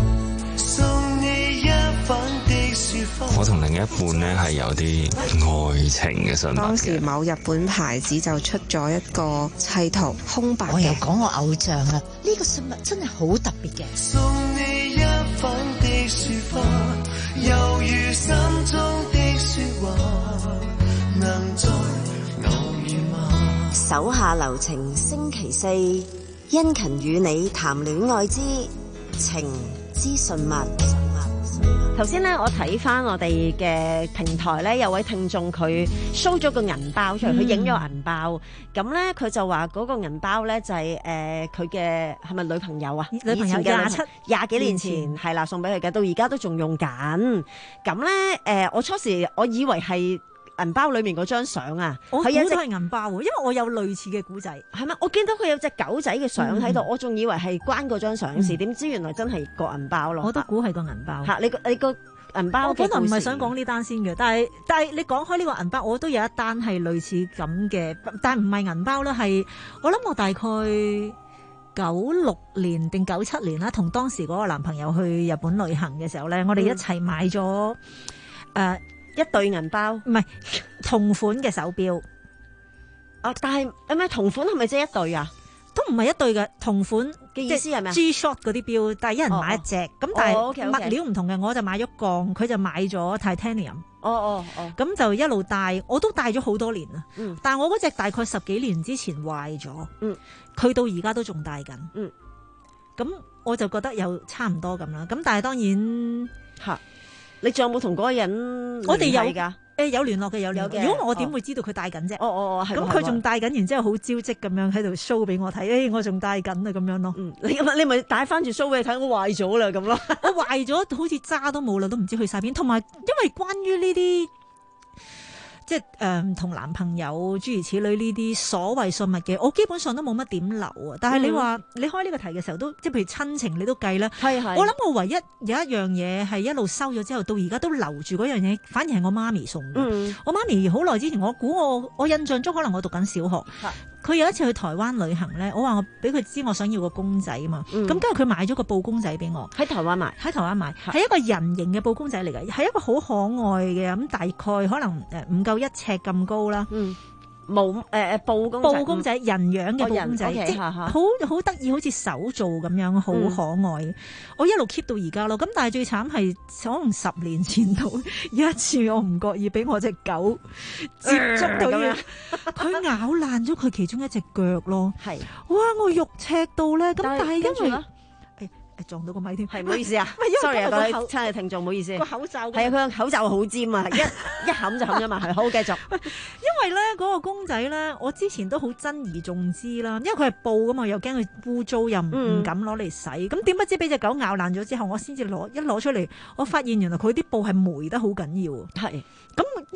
我同另一半呢係有啲愛情嘅信物嘅。 當時某日本牌子就出咗一個砌圖空白嘅。 我又講我偶像啊，呢個信物真係好特別嘅。 送你一瓣的雪花，猶如心中的說話，能再偶遇嗎？ 手下留情，星期四，殷勤與你談戀愛之情之信物。 頭先咧，我睇翻我哋嘅平台咧，有位聽眾佢 show 咗個銀包出嚟，佢影咗銀包，咁咧佢就話嗰個銀包咧就係誒佢嘅係咪女朋友啊？ 女朋友廿七廿幾年前係啦，送俾佢嘅，到而家都仲用緊。咁咧誒，我初時我以為係銀包裏面嗰張相啊， 我估佢有隻都係銀包喎，因為我有類似嘅古仔。 係咪？我見到佢有隻狗仔嘅相喺度， 嗯我仲以為係關嗰張相事，點知原來真係個銀包咯。 我都估係個銀包。 嚇！你個你個銀包我本來唔係想講講呢單先嘅，但係但係你講開呢個銀包，我都有一單係類似咁嘅，但係唔係銀包啦，係我諗我大概九六年定九七年啦，同當時嗰個男朋友去日本旅行嘅時候咧，我哋一齊買咗誒。呃一對銀包， 唔係同款嘅手錶。 啊，但係誒咩同款係咪即係一對啊？ 都唔係一對嘅同款嘅意思係咩 G-Shock 嗰啲錶，但係一人買一隻，咁、哦、但係 okay, okay. 物料唔同嘅，我就買咗鋼，佢就買咗 Titanium。 哦哦哦， 咁就一路戴，我都戴咗好多年啦。 嗯， 但係我嗰隻大概十幾年之前壞咗。 嗯， 佢到而家都仲戴緊。 嗯， 咁我就覺得又差唔多咁啦。咁但係當然嚇。你仲有冇同嗰個人？ 我哋有㗎， 誒有聯絡嘅有聯絡。如果我點會知道佢戴緊啫？ 哦哦哦， 咁佢仲戴緊，然之後好招積咁樣喺度 show 俾我睇，誒、哎、我仲戴緊啊咁樣咯。 嗯，你你咪戴翻住 show 俾你睇，我壞咗啦咁咯。 我壞咗，好似渣都冇啦，都唔知去晒邊。同埋因為關於呢啲。即係誒同男朋友諸如此類呢啲所謂信物嘅，我基本上都冇乜點留啊。但係你話、嗯、你開呢個題嘅時候都，即係譬如親情你都計啦。 係係。 我諗我唯一有一樣嘢係一路收咗之後，到而家都留住嗰樣嘢，反而係我媽咪送嘅。 嗯、 我媽咪好耐之前，我估我我印象中可能我讀緊小學。佢有一次去台灣旅行咧，我話我俾佢知我想要個公仔啊嘛，咁跟住佢買咗個布公仔俾我， 喺台灣買， 喺台灣買，係一個人形嘅布公仔嚟嘅，係一個好可愛嘅，咁大概可能誒唔夠一尺咁高啦。 嗯冇誒誒布公仔， 布公仔人樣嘅布公仔，即係好好得意，好似手做咁樣，好可愛。嗯、我一路 keep 到而家咯。咁但係最慘係可能十年前度有一次，我唔覺意俾我隻狗接觸到嘢，佢、呃、咬爛咗佢其中一隻腳咯。係，哇！我肉赤到咧，咁但係因為。撞到個咪添， 係唔好意思啊，sorry 啊，各位親愛聽眾，唔好意思。個口罩係啊，佢個口罩好尖啊，一一冚就冚咗埋去。好，繼續。 因為咧嗰個公仔咧，我之前都好珍而重之啦，因為佢係布㗎嘛，又驚佢污糟，又唔敢攞嚟洗。咁點不知俾隻狗咬爛咗之後，我先至攞一攞出嚟，我發現原來佢啲布係霉得好緊要。係。咁因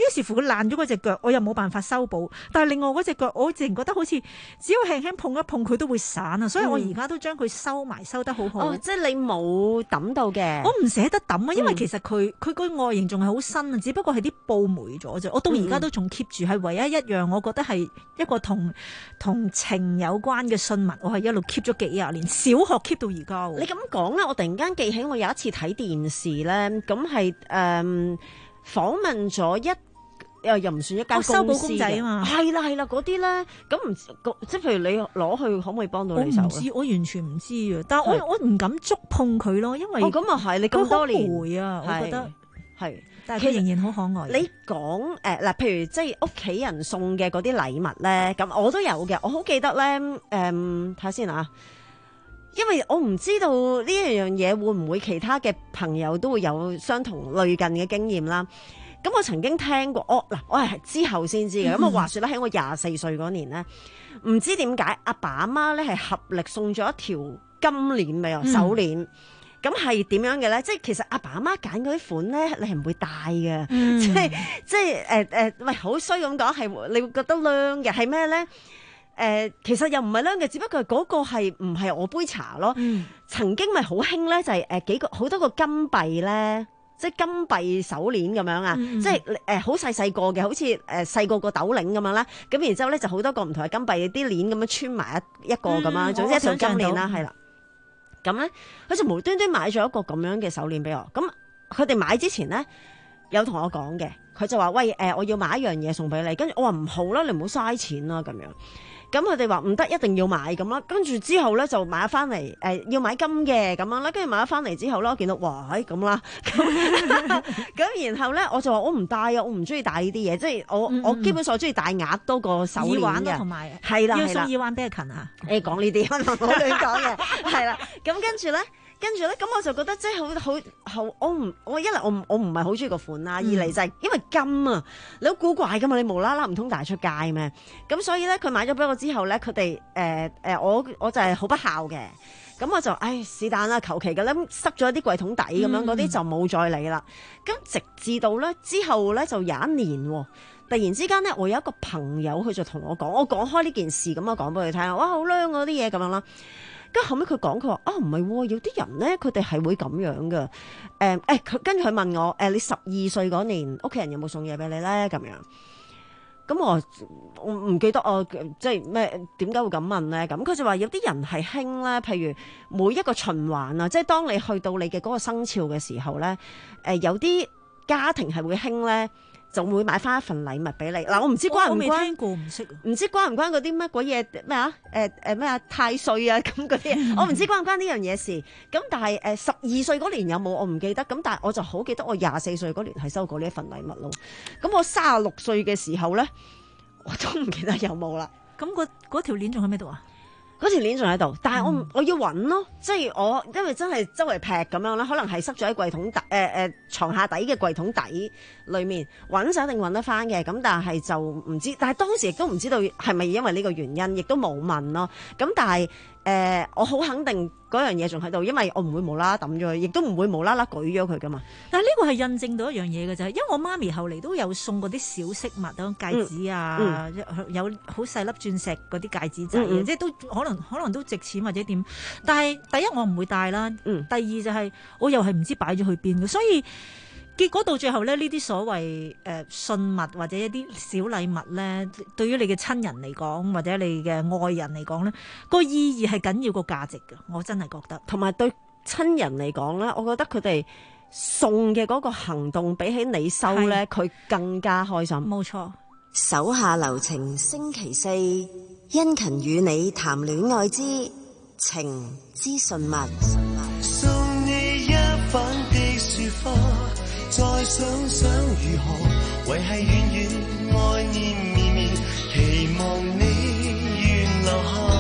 於是乎佢爛咗嗰隻腳，我又冇辦法修補。但係另外嗰隻腳，我自然覺得好似只要輕輕碰一碰佢都會散啊，所以我而家都將佢收埋收得好好。 哦，即係你冇抌到嘅。 我唔捨得抌啊，因為其實佢佢個外形仲係好新啊，只不過係啲布霉咗啫。我到而家都仲 keep 住，係唯一一樣我覺得係一個同同情有關嘅信物，我係一路 keep 咗幾廿年，小學 keep 到而家。 你咁講咧，我突然間記起我有一次睇電視咧，咁係誒訪問咗一又又唔算一間公司嘅， 修補公仔啊嘛， 係啦係啦嗰啲咧，咁唔即係譬如你攞去可唔可以幫到你手？ 我唔知，我完全唔知啊！但係我我唔敢觸碰佢咯，因為哦咁啊係，你咁多年霉啊，我覺得係， 但係佢仍然好可愛。 你講誒嗱，譬如即係屋企人送嘅嗰啲禮物咧，咁我都有嘅，我好記得咧誒，睇下先啊。因為我唔知道呢一樣嘢會唔會其他嘅朋友都會有相同類近嘅經驗啦。咁我曾經聽過，我嗱我係之後先知嘅。咁啊話說咧，喺我廿四歲嗰年咧，唔知點解阿爸阿媽咧係合力送咗一條金鏈俾我，手鏈。咁係點樣嘅咧？即係其實阿爸阿媽揀嗰啲款咧，你係唔會戴嘅、嗯。即係即係誒誒，喂好衰咁講，係你會覺得靚嘅係咩咧？誒、呃，其實又唔係靚嘅，只不過嗰個係唔係我杯茶咯。嗯、曾經咪好興咧，就係、是、誒幾個好多個金幣咧，即係金幣手鏈咁樣啊，嗯、即係誒好細細個嘅，好似誒細個個斗領咁樣啦。咁然之後咧就好多個唔同嘅金幣，啲鏈咁樣穿埋一一個咁樣，嗯、總之一條金鏈啦，係啦。咁咧佢就無端端買咗一個咁樣嘅手鏈俾我。咁佢哋買之前咧有同我講嘅，佢就話喂誒、呃，我要買一樣嘢送俾你。跟住我話唔好啦，你唔好嘥錢啦咁樣。咁佢哋話唔得，一定要買咁啦。跟住之後咧就買咗翻嚟，誒要買金嘅咁樣啦。跟住買咗翻嚟之後咧，我見到哇，係咁啦。咁然後咧，我就話我唔戴啊，我唔中意戴呢啲嘢，即係我、嗯、我基本上中意戴額多過手鏈嘅。耳環同埋係啦，要送耳環俾阿勤啊。誒講呢啲，唔好亂講嘅。係啦，咁跟住咧。跟住咧，咁我就覺得即係好好好，我唔我一嚟我唔我唔係好中意個款啦，二嚟就係因為金啊，你好古怪噶嘛，你無啦啦唔通帶出街咩？咁所以咧，佢買咗俾我之後咧，佢哋誒誒，我我就係好不孝嘅，咁我就唉是但啦，求其嘅咧，塞咗一啲櫃桶底咁樣，嗰啲就冇再理啦。咁直至到咧之後咧，就有一年，突然之間咧，我有一個朋友佢就同我講，我講開呢件事咁，我講俾佢聽，哇好靚嗰啲嘢咁樣啦。跟後尾佢講，佢話啊唔係，有啲人咧佢哋係會咁樣嘅。誒、嗯、誒，佢跟住佢問我，誒、呃、你十二歲嗰年屋企人有冇送嘢俾你咧？咁樣，咁我我唔記得我即係咩點解會咁問咧？咁佢就話有啲人係興咧，譬如每一個循環啊，即係當你去到你嘅嗰個生肖嘅時候咧，誒、呃、有啲家庭係會興咧。就會買翻一份禮物俾你嗱，我唔知關唔關，我未聽過，唔識，唔知關唔關嗰啲乜鬼嘢咩啊？誒誒咩啊？太歲啊咁嗰啲，我唔知關唔關呢樣嘢事。咁但係誒十二歲嗰年有冇我唔記得。咁但係我就好記得我廿四歲嗰年係收過呢一份禮物咯。咁我三十六歲嘅時候咧，我都唔記得有冇啦。 咁嗰嗰條鏈仲喺咩度啊？ 嗰條鏈仲喺度，但係我、嗯、我要揾咯，即係我因為真係周圍劈咁樣啦，可能係塞咗喺櫃桶底誒誒牀下底嘅櫃桶底裏面揾就一定揾得翻嘅，咁但係就唔知，但係當時亦都唔知道係咪因為呢個原因，亦都冇問咯。咁但係誒、呃，我好肯定嗰樣嘢仲喺度，因為我唔會無啦啦抌咗佢，亦都唔會無啦啦舉咗佢噶嘛。 但係呢個係印證到一樣嘢嘅就係，因為我媽咪後嚟都有送過啲小飾物啊，戒指啊，嗯嗯、有好細粒鑽石嗰啲戒指仔，嗯嗯、即係都可能可能都值錢或者點。但係第一我唔會戴啦，嗯、第二就係、是、我又係唔知擺咗去邊嘅，所以結果到最後咧，呢啲所謂誒、呃、信物或者一啲小禮物咧，對於你嘅親人嚟講，或者你嘅愛人嚟講咧，個意義係緊要個價值嘅，我真係覺得。 同埋對親人嚟講咧，我覺得佢哋送嘅嗰個行動比起你收咧，佢更加開心。 冇錯。 手下留情，星期四，殷勤與你談戀愛之情之信物。 送你一瓣的雪花，再想想如何維繫遠遠愛念綿綿，期望你願留下。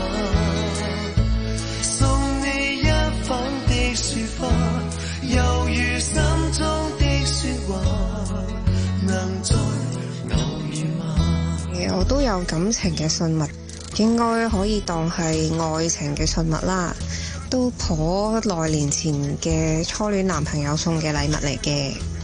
送你一瓣的雪花，猶如心中的說話，能再偶遇嗎？ 我都有感情嘅信物，應該可以當係愛情嘅信物啦。都頗耐年前嘅初戀男朋友送嘅禮物嚟嘅。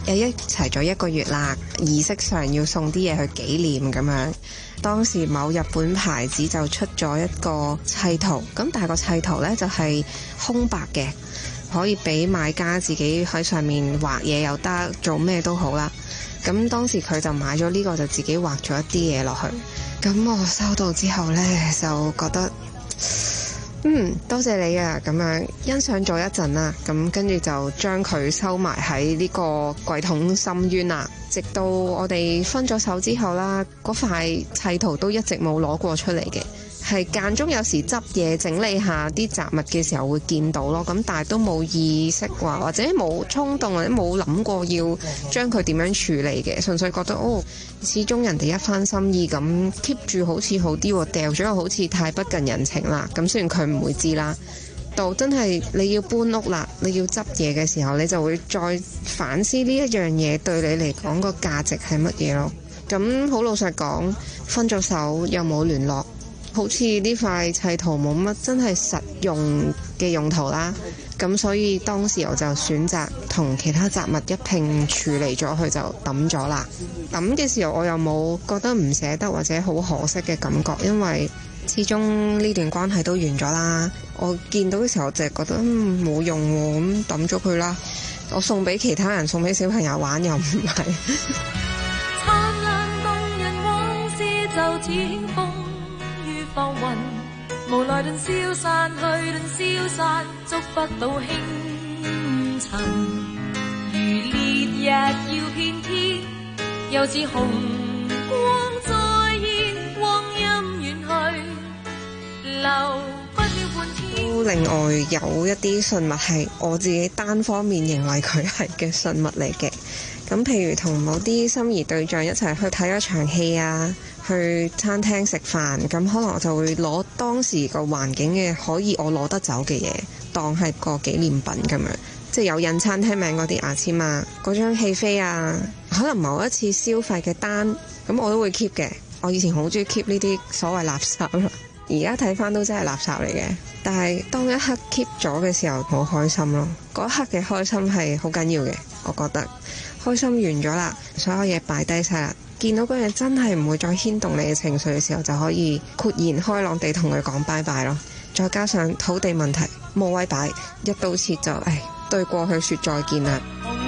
誒一齊咗一個月啦，儀式上要送啲嘢去紀念咁樣。當時某日本牌子就出咗一個砌圖，咁但係個砌圖呢就係空白嘅，可以俾買家自己喺上面畫嘢又得，做咩都好啦。咁當時佢就買咗呢個，就自己畫咗一啲嘢落去。咁我收到之後呢，就覺得嗯，多謝你啊，咁樣欣賞咗一陣啦，咁跟住就將佢收埋喺呢個櫃桶深淵啦。直到我哋分咗手之後啦，嗰塊砌圖都一直冇攞過出嚟嘅，係間中有時執嘢整理下啲雜物嘅時候會見到咯。咁但係都冇意識話，或者冇衝動，或者冇諗過要將佢點樣處理嘅，純粹覺得哦，始終人哋一番心意咁 keep 住好似好啲喎，掉咗又好似太不近人情啦。咁雖然佢唔會知啦，到真係你要搬屋啦，你要執嘢嘅時候，你就會再反思呢一樣嘢對你嚟講個價值係乜嘢咯。咁好老實講，分咗手又冇聯絡，好似呢塊砌圖冇乜真係實用嘅用途啦。咁所以當時我就選擇同其他雜物一併處理咗佢，就抌咗啦。抌嘅時候我又冇覺得唔捨得或者好可惜嘅感覺，因為始終呢段關係都完咗啦。我見到嘅時候就係覺得嗯冇用喎，咁抌咗佢啦。我送俾其他人，送俾小朋友玩又唔係。 燦爛動人往事就似輕風於浮雲，無奈頓消散去，頓消散觸不到輕塵。如烈日耀遍天，又似紅光再現，光陰遠去，留不了半天。 另外有一啲信物係我自己單方面認為佢係嘅信物嚟嘅，咁譬如同某啲心儀對象一齊去睇一場戲啊，去餐廳食飯，咁可能我就會攞當時個環境嘅可以我攞得走嘅嘢，當係個紀念品咁樣，即係有印餐廳名嗰啲牙籤啊，嗰張戲飛啊，可能某一次消費嘅單，咁我都會 keep 嘅。我以前好中意 keep 呢啲所謂垃圾啦，而家睇翻都真係垃圾嚟嘅。但係當一刻 keep 咗嘅時候，好開心咯。嗰一刻嘅開心係好緊要嘅，我覺得開心完咗啦，所有嘢擺低晒啦，見到嗰樣真係唔會再牽動你嘅情緒嘅時候，就可以豁然開朗地同佢講拜拜咯。再加上土地問題冇位擺，一刀切就唉對過去說再見啦。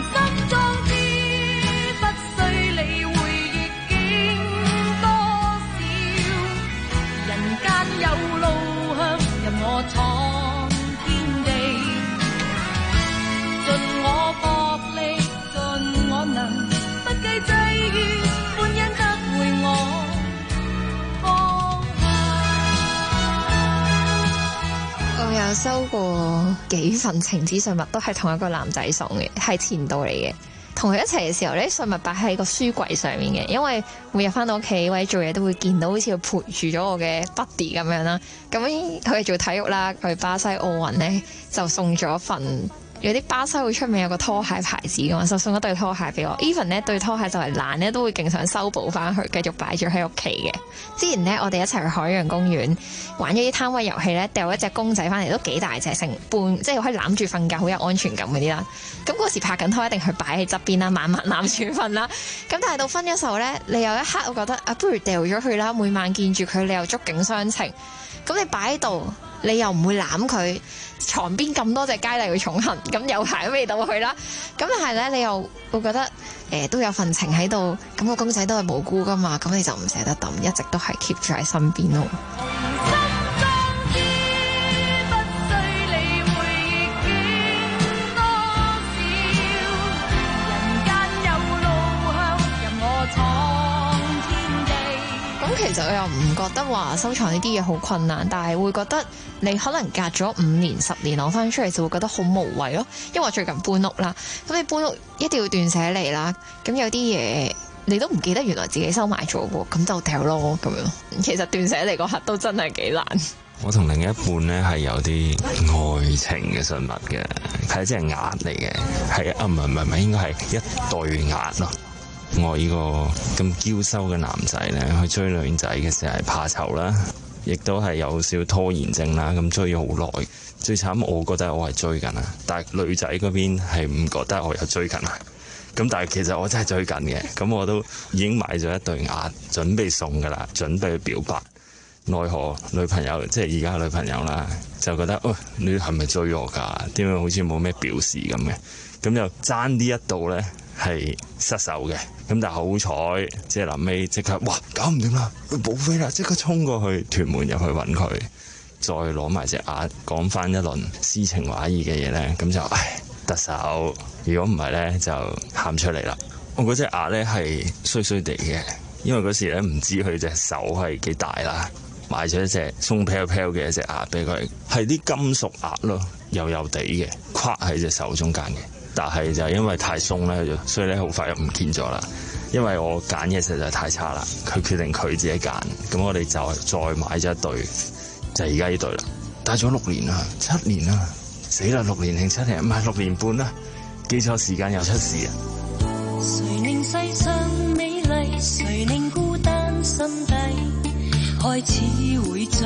我闖天地，盡我薄力，盡我能，不計際遇，歡欣得回我方向。我有收過幾份情紙信物，都係同一個男仔送嘅，係前度嚟嘅。同佢一齊嘅時候咧，信物擺喺個書櫃上面嘅，因為每日翻到屋企或者做嘢都會見到，好似佢陪住咗我嘅 buddy 咁樣啦。咁佢係做體育啦，佢巴西奧運咧就送咗份。有啲巴西好出名有個拖鞋牌子噶嘛，就送咗對拖鞋俾我。even 呢對拖鞋就係爛咧，都會勁想修補翻佢，繼續擺住喺屋企嘅。之前呢，我哋一齊去海洋公園玩咗啲攤位遊戲咧，掉一隻公仔翻嚟都幾大隻，成半即係可以攬住瞓覺，好有安全感嗰啲啦。咁嗰時拍緊拖一定去擺喺側邊啦，晚晚攬住瞓啦。咁但係到分咗手咧，你有一刻我覺得啊，不如掉咗佢啦。每晚見住佢，你又觸景傷情。咁你擺喺度，你又唔會攬佢。床邊咁多隻佳麗嘅寵幸，咁有排都未到去啦。咁但係咧，你又會覺得誒、呃、都有份情喺度。咁個公仔都係無辜噶嘛，咁你就唔捨得抌，一直都係 keep 住喺身邊咯。其實我又唔覺得話收藏呢啲嘢好困難，但係會覺得你可能隔咗五年、十年攞翻出嚟就會覺得好無謂咯。因為我最近搬屋啦，咁你搬屋一定要斷捨離啦。咁有啲嘢你都唔記得原來自己收埋咗喎，咁就掉咯咁樣。其實斷捨離嗰刻都真係幾難。 我同另一半呢係有啲愛情嘅信物嘅，係即係鴨嚟嘅，係啊唔係唔係唔係應該係一對鴨咯。我呢個咁嬌羞嘅男仔呢，去追女仔嘅時候係怕醜啦，亦都係有少拖延症啦。咁追咗好耐，最慘我覺得我係追緊啊，但係女仔嗰邊係唔覺得我有追緊啊。 咁但係其實我真係追緊嘅，咁我都已經買咗一對鴨，準備送噶啦，準備去表白。奈何女朋友即係而家女朋友啦，就覺得喂、哦，你係咪追我㗎？點解好似冇咩表示咁嘅？咁就爭啲一度咧係失手嘅。咁但係好彩，即係臨尾即刻哇搞唔掂啦，去補飛啦，即刻衝過去屯門入去揾佢，再攞埋隻鴨講翻一輪詩情畫意嘅嘢咧，咁就唉得手。如果唔係咧，就喊出嚟啦。我嗰隻鴨咧係衰衰地嘅，因為嗰時咧唔知佢隻手係幾大啦。買咗一隻鬆飄飄嘅一隻鴨俾佢，係啲金屬鴨咯，幼幼地嘅，跨喺隻手中間嘅。但係就因為太鬆咧，所以咧好快又唔見咗啦。因為我揀嘢實在太差啦，佢決定佢自己揀，咁我哋就再買咗一對，就而家呢對啦。戴咗六年啦，七年啦，死啦！六年定七年？唔係六年半啦，記錯時間又出事啊！ 誰令世上美麗，誰令孤單心底開始會醉，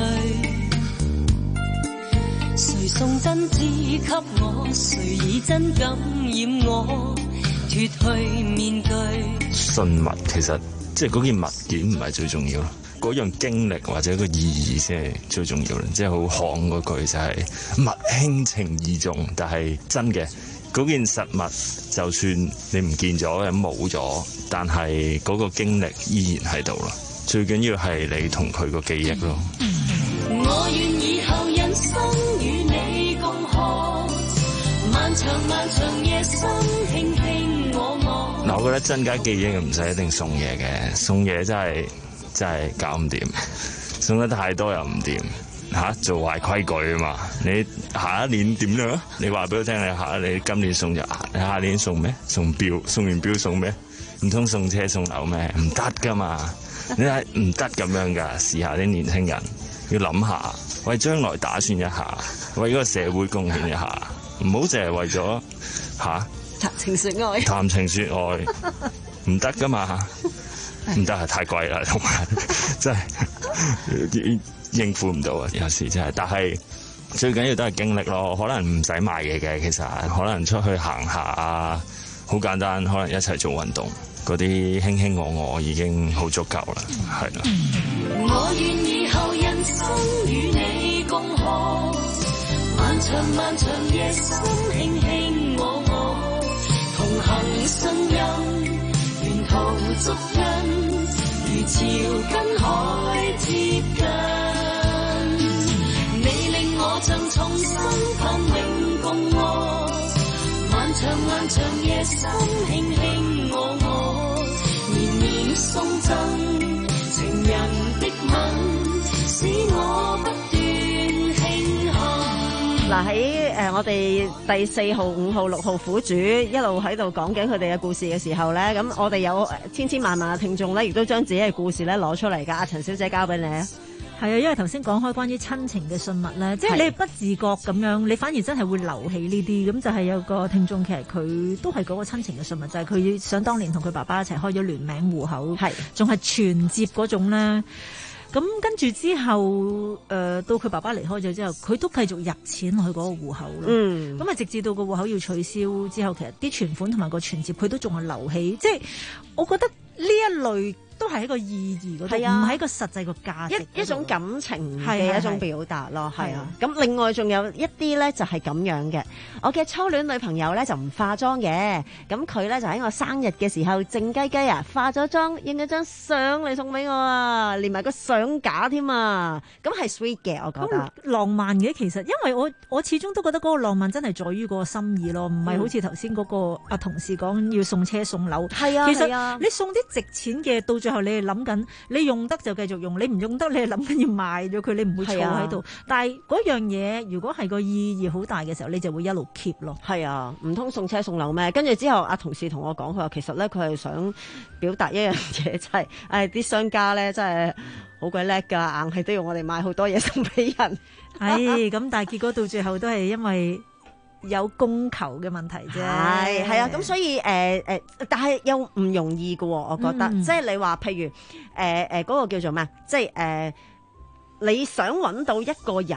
誰送真知給我，誰以真感染我，脫去面具。 信物其實即係嗰件物件唔係最重要咯，嗰樣經歷或者個意義先係最重要啦。即係好巷嗰句就係物輕情義重，但係真嘅嗰件實物就算你唔見咗冇咗，但係嗰個經歷依然喺度咯。最緊要係你同佢個記憶咯。 我願以後人生與你共學，漫長漫長夜深輕輕我我。 嗱，我覺得增加記憶唔使一定送嘢嘅，送嘢真係真係搞唔掂，送得太多又唔掂嚇，做壞規矩啊嘛。你下一年點樣？你話俾我聽，你下你今年送咗，你下年送咩？送錶，送完錶送咩？唔通送車送樓咩？唔得噶嘛！你係唔得咁樣噶，試下啲年輕人要諗下，為將來打算一下，為嗰個社會貢獻一下，唔好淨係為咗吓談情說愛， 談情說愛唔得噶嘛，唔得係太貴啦，同埋真係應付唔到啊，有時真係。但係最緊要都係經歷咯，可能唔使買嘢嘅，其實可能出去行下啊，好簡單，可能一齊做運動。嗰啲卿卿我我已經好足夠啦，係啦。 我願以後人生與你共學，漫長漫長夜深卿卿我我，同行信任，沿途足印，如潮跟海接近。你令我像重新盼永共臥，漫長漫長夜深卿卿我我。送贈情人的吻，使我不斷慶幸。 嗱喺誒我哋第四號、五號、六號苦主一路喺度講緊佢哋嘅故事嘅時候咧，咁我哋有千千萬萬嘅聽眾咧，亦都將自己嘅故事咧攞出嚟㗎。阿陳小姐交俾你啊！ 係啊，因為頭先講開關於親情嘅信物咧，即係你不自覺咁樣，你反而真係會留起呢啲。咁就係有個聽眾，其實佢都係嗰個親情嘅信物，就係、是、佢想當年同佢爸爸一齊開咗聯名戶口，係仲係存摺嗰種咧。咁跟住之後，誒、呃、到佢爸爸離開咗之後，佢都繼續入錢去嗰個戶口咯。嗯，咁啊直至到個戶口要取消之後，其實啲存款同埋個存摺佢都仲係留起。即係我覺得呢一類。都係一個意義嗰度，唔係一個實際個價值， 一一種感情嘅一種表達咯。係啊，咁另外仲有一啲咧就係咁樣嘅。我嘅初戀女朋友咧就唔化妝嘅，咁佢咧就喺我生日嘅時候靜雞雞啊化咗妝，影咗張相嚟送俾我啊，連埋個相架添啊，咁係 sweet 嘅，我覺得浪漫嘅。其實因為我我始終都覺得嗰個浪漫真係在於嗰個心意咯，唔係好似頭先嗰個阿同事講要送車送樓。係啊，其實你送啲值錢嘅到最後你係諗緊，你用得就繼續用，你唔用得你係諗緊要賣咗佢，你唔會儲喺度。但係嗰樣嘢如果係個意義好大嘅時候，你就會一路 keep 咯。 係啊，唔通送車送樓咩？跟住之後，阿同事同我講，佢話其實咧佢係想表達一樣嘢，就係誒啲商家咧真係好鬼叻㗎，硬係都要我哋買好多嘢送俾人。 係咁，但係結果到最後都係因為有供求嘅問題啫， 係係啊，咁所以誒誒、呃，但係又唔容易嘅喎，我覺得，嗯、即係你話譬如誒誒嗰個叫做咩，即係誒、呃、你想揾到一個人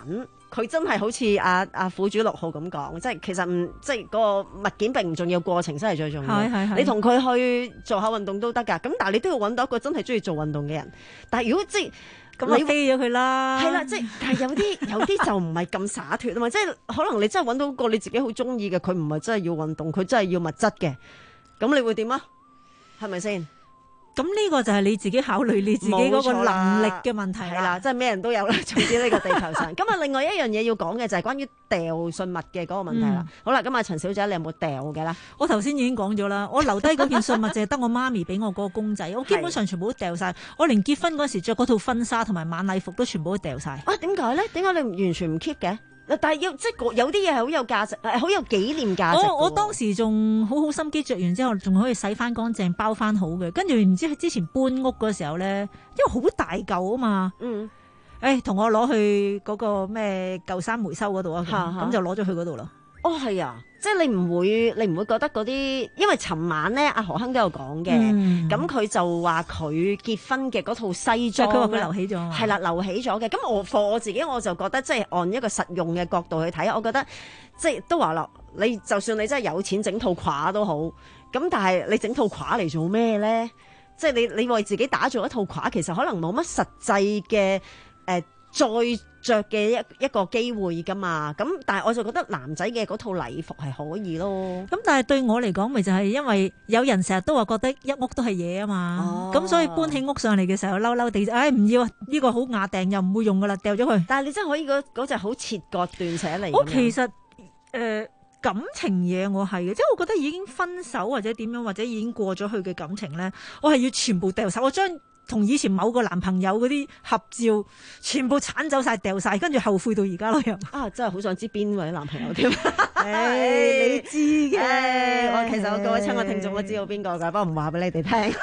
佢真係好似阿阿苦主六號咁講，即係其實唔即係個物件並唔重要，過程先係最重要。 係係係你同佢去做下運動都得㗎，咁但係你都要揾到一個真係中意做運動嘅人。但係如果即係咁你飛咗佢啦， 係啦，即係但係有啲有啲就唔係咁灑脱啊嘛，即係可能你真係揾到個你自己好中意嘅，佢唔係真係要運動，佢真係要物質嘅，咁你會點啊？係咪先？ 咁呢個就係你自己考慮你自己嗰個能力嘅問題啦，即係咩人都有啦。總之呢個地球上，咁啊，另外一樣嘢要講嘅就係關於掉信物嘅嗰個問題啦。嗯、好啦，咁啊，陳小姐你有冇掉嘅啦？ 我頭先已經講咗啦，我留低嗰件信物淨係得我媽咪俾我嗰個公仔，我基本上全部都掉晒。我連結婚嗰時着嗰套婚紗同埋晚禮服都全部都掉晒。 啊，點解咧？點解你完全唔 keep 嘅？但係要即係有啲嘢係好有價值，係好有紀念價值。 我我當時仲好好心機着完之後，仲可以洗翻乾淨，包翻好嘅。跟住唔知之前搬屋嗰時候咧，因為好大嚿啊嘛。嗯。誒，同我攞去嗰個咩舊山回收嗰度啊，咁就攞咗去嗰度啦。 哦，係啊，即係你唔會，你唔會覺得嗰啲，因為尋晚咧，阿何亨都有講嘅，咁佢、嗯、就話佢結婚嘅嗰套西裝， 佢話佢留起咗， 係啦，留起咗嘅。咁我貨我自己我就覺得，即係按一個實用嘅角度去睇，我覺得即係都話咯，你就算你真係有錢整套褂都好，咁但係你整套褂嚟做咩咧？即係你你為自己打造一套褂，其實可能冇乜實際嘅誒、呃、再。着嘅一一個機會噶嘛，咁但係我就覺得男仔嘅嗰套禮服係可以咯。 咁但係對我嚟講，咪就係因為有人成日都話覺得一屋都係嘢啊嘛，咁、哦、所以搬起屋上嚟嘅時候嬲嬲地，唉唔要啊，呢、這個好雅定又唔會用噶啦，掉咗佢。 但係你真係可以嗰嗰隻好切割斷捨離。 我其實誒、呃、感情嘢我係嘅，即係我覺得已經分手或者點樣或者已經過咗去嘅感情咧，我係要全部掉晒，我將同以前某個男朋友嗰啲合照全部鏟走晒掉晒，跟住後悔到而家咯又。 啊，真係好想知邊位男朋友添。 誒，你知嘅。 我其實我各位親愛聽眾都知道邊個㗎，不過唔話俾你哋聽。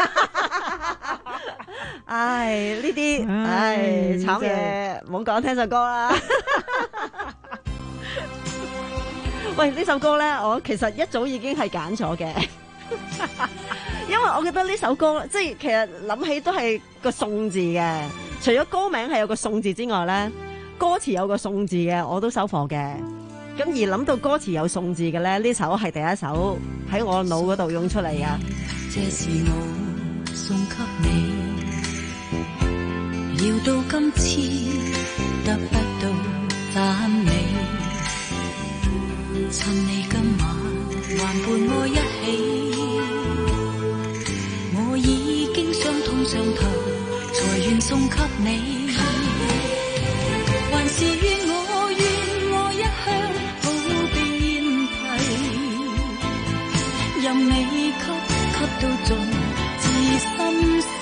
唉，呢啲唉慘嘢，唔好講，聽首歌啦。喂，呢首歌咧，我其實一早已經係揀咗嘅。因為我覺得呢首歌即係其實諗起都係個宋字嘅，除咗歌名係有個宋字之外咧，歌詞有個宋字嘅我都收貨嘅。咁而諗到歌詞有宋字嘅咧，呢首係第一首喺我腦嗰度湧出嚟噶。 這是我送給你，要到今次得不到讚美，趁你今晚還伴我一起，我已經傷痛上頭，才願送給你。還是願我願我一向好被厭棄，任你給給到盡至心死。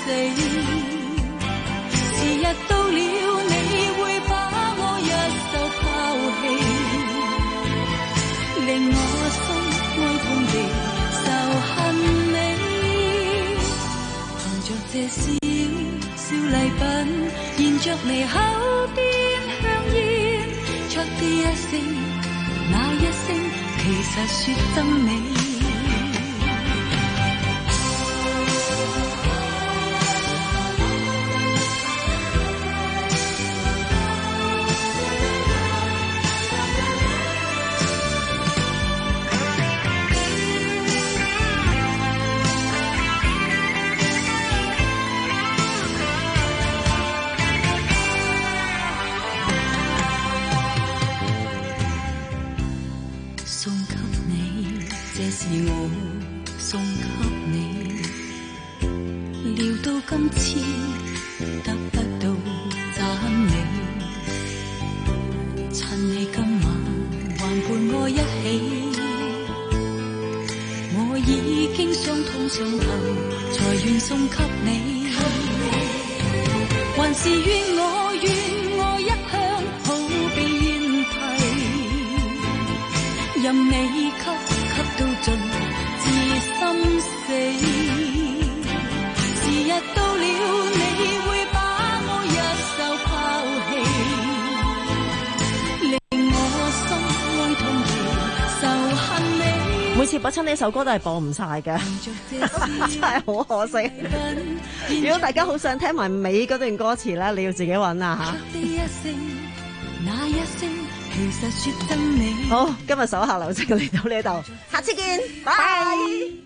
時日到了，你會把我一手拋棄，令我心哀痛地仇恨你。這小小禮品，燃着眉口邊香煙，卻啲一聲，那一聲，其實說憎你。是我送給你，料到今次得不到讚美，趁你今晚還伴我一起，我已經傷痛上頭，才願送給你。還是願我願我一向好被厭棄，任你給給到盡至心死，時日到了，你會把我一手拋棄，令我心哀痛地仇恨你。 每次播親呢首歌都係播唔晒嘅，真係好可惜。如果大家好想聽埋尾嗰段歌詞咧，你要自己揾啊嚇。 其實說真理。 好，今日手下留情嚟到呢度，下次見，拜拜。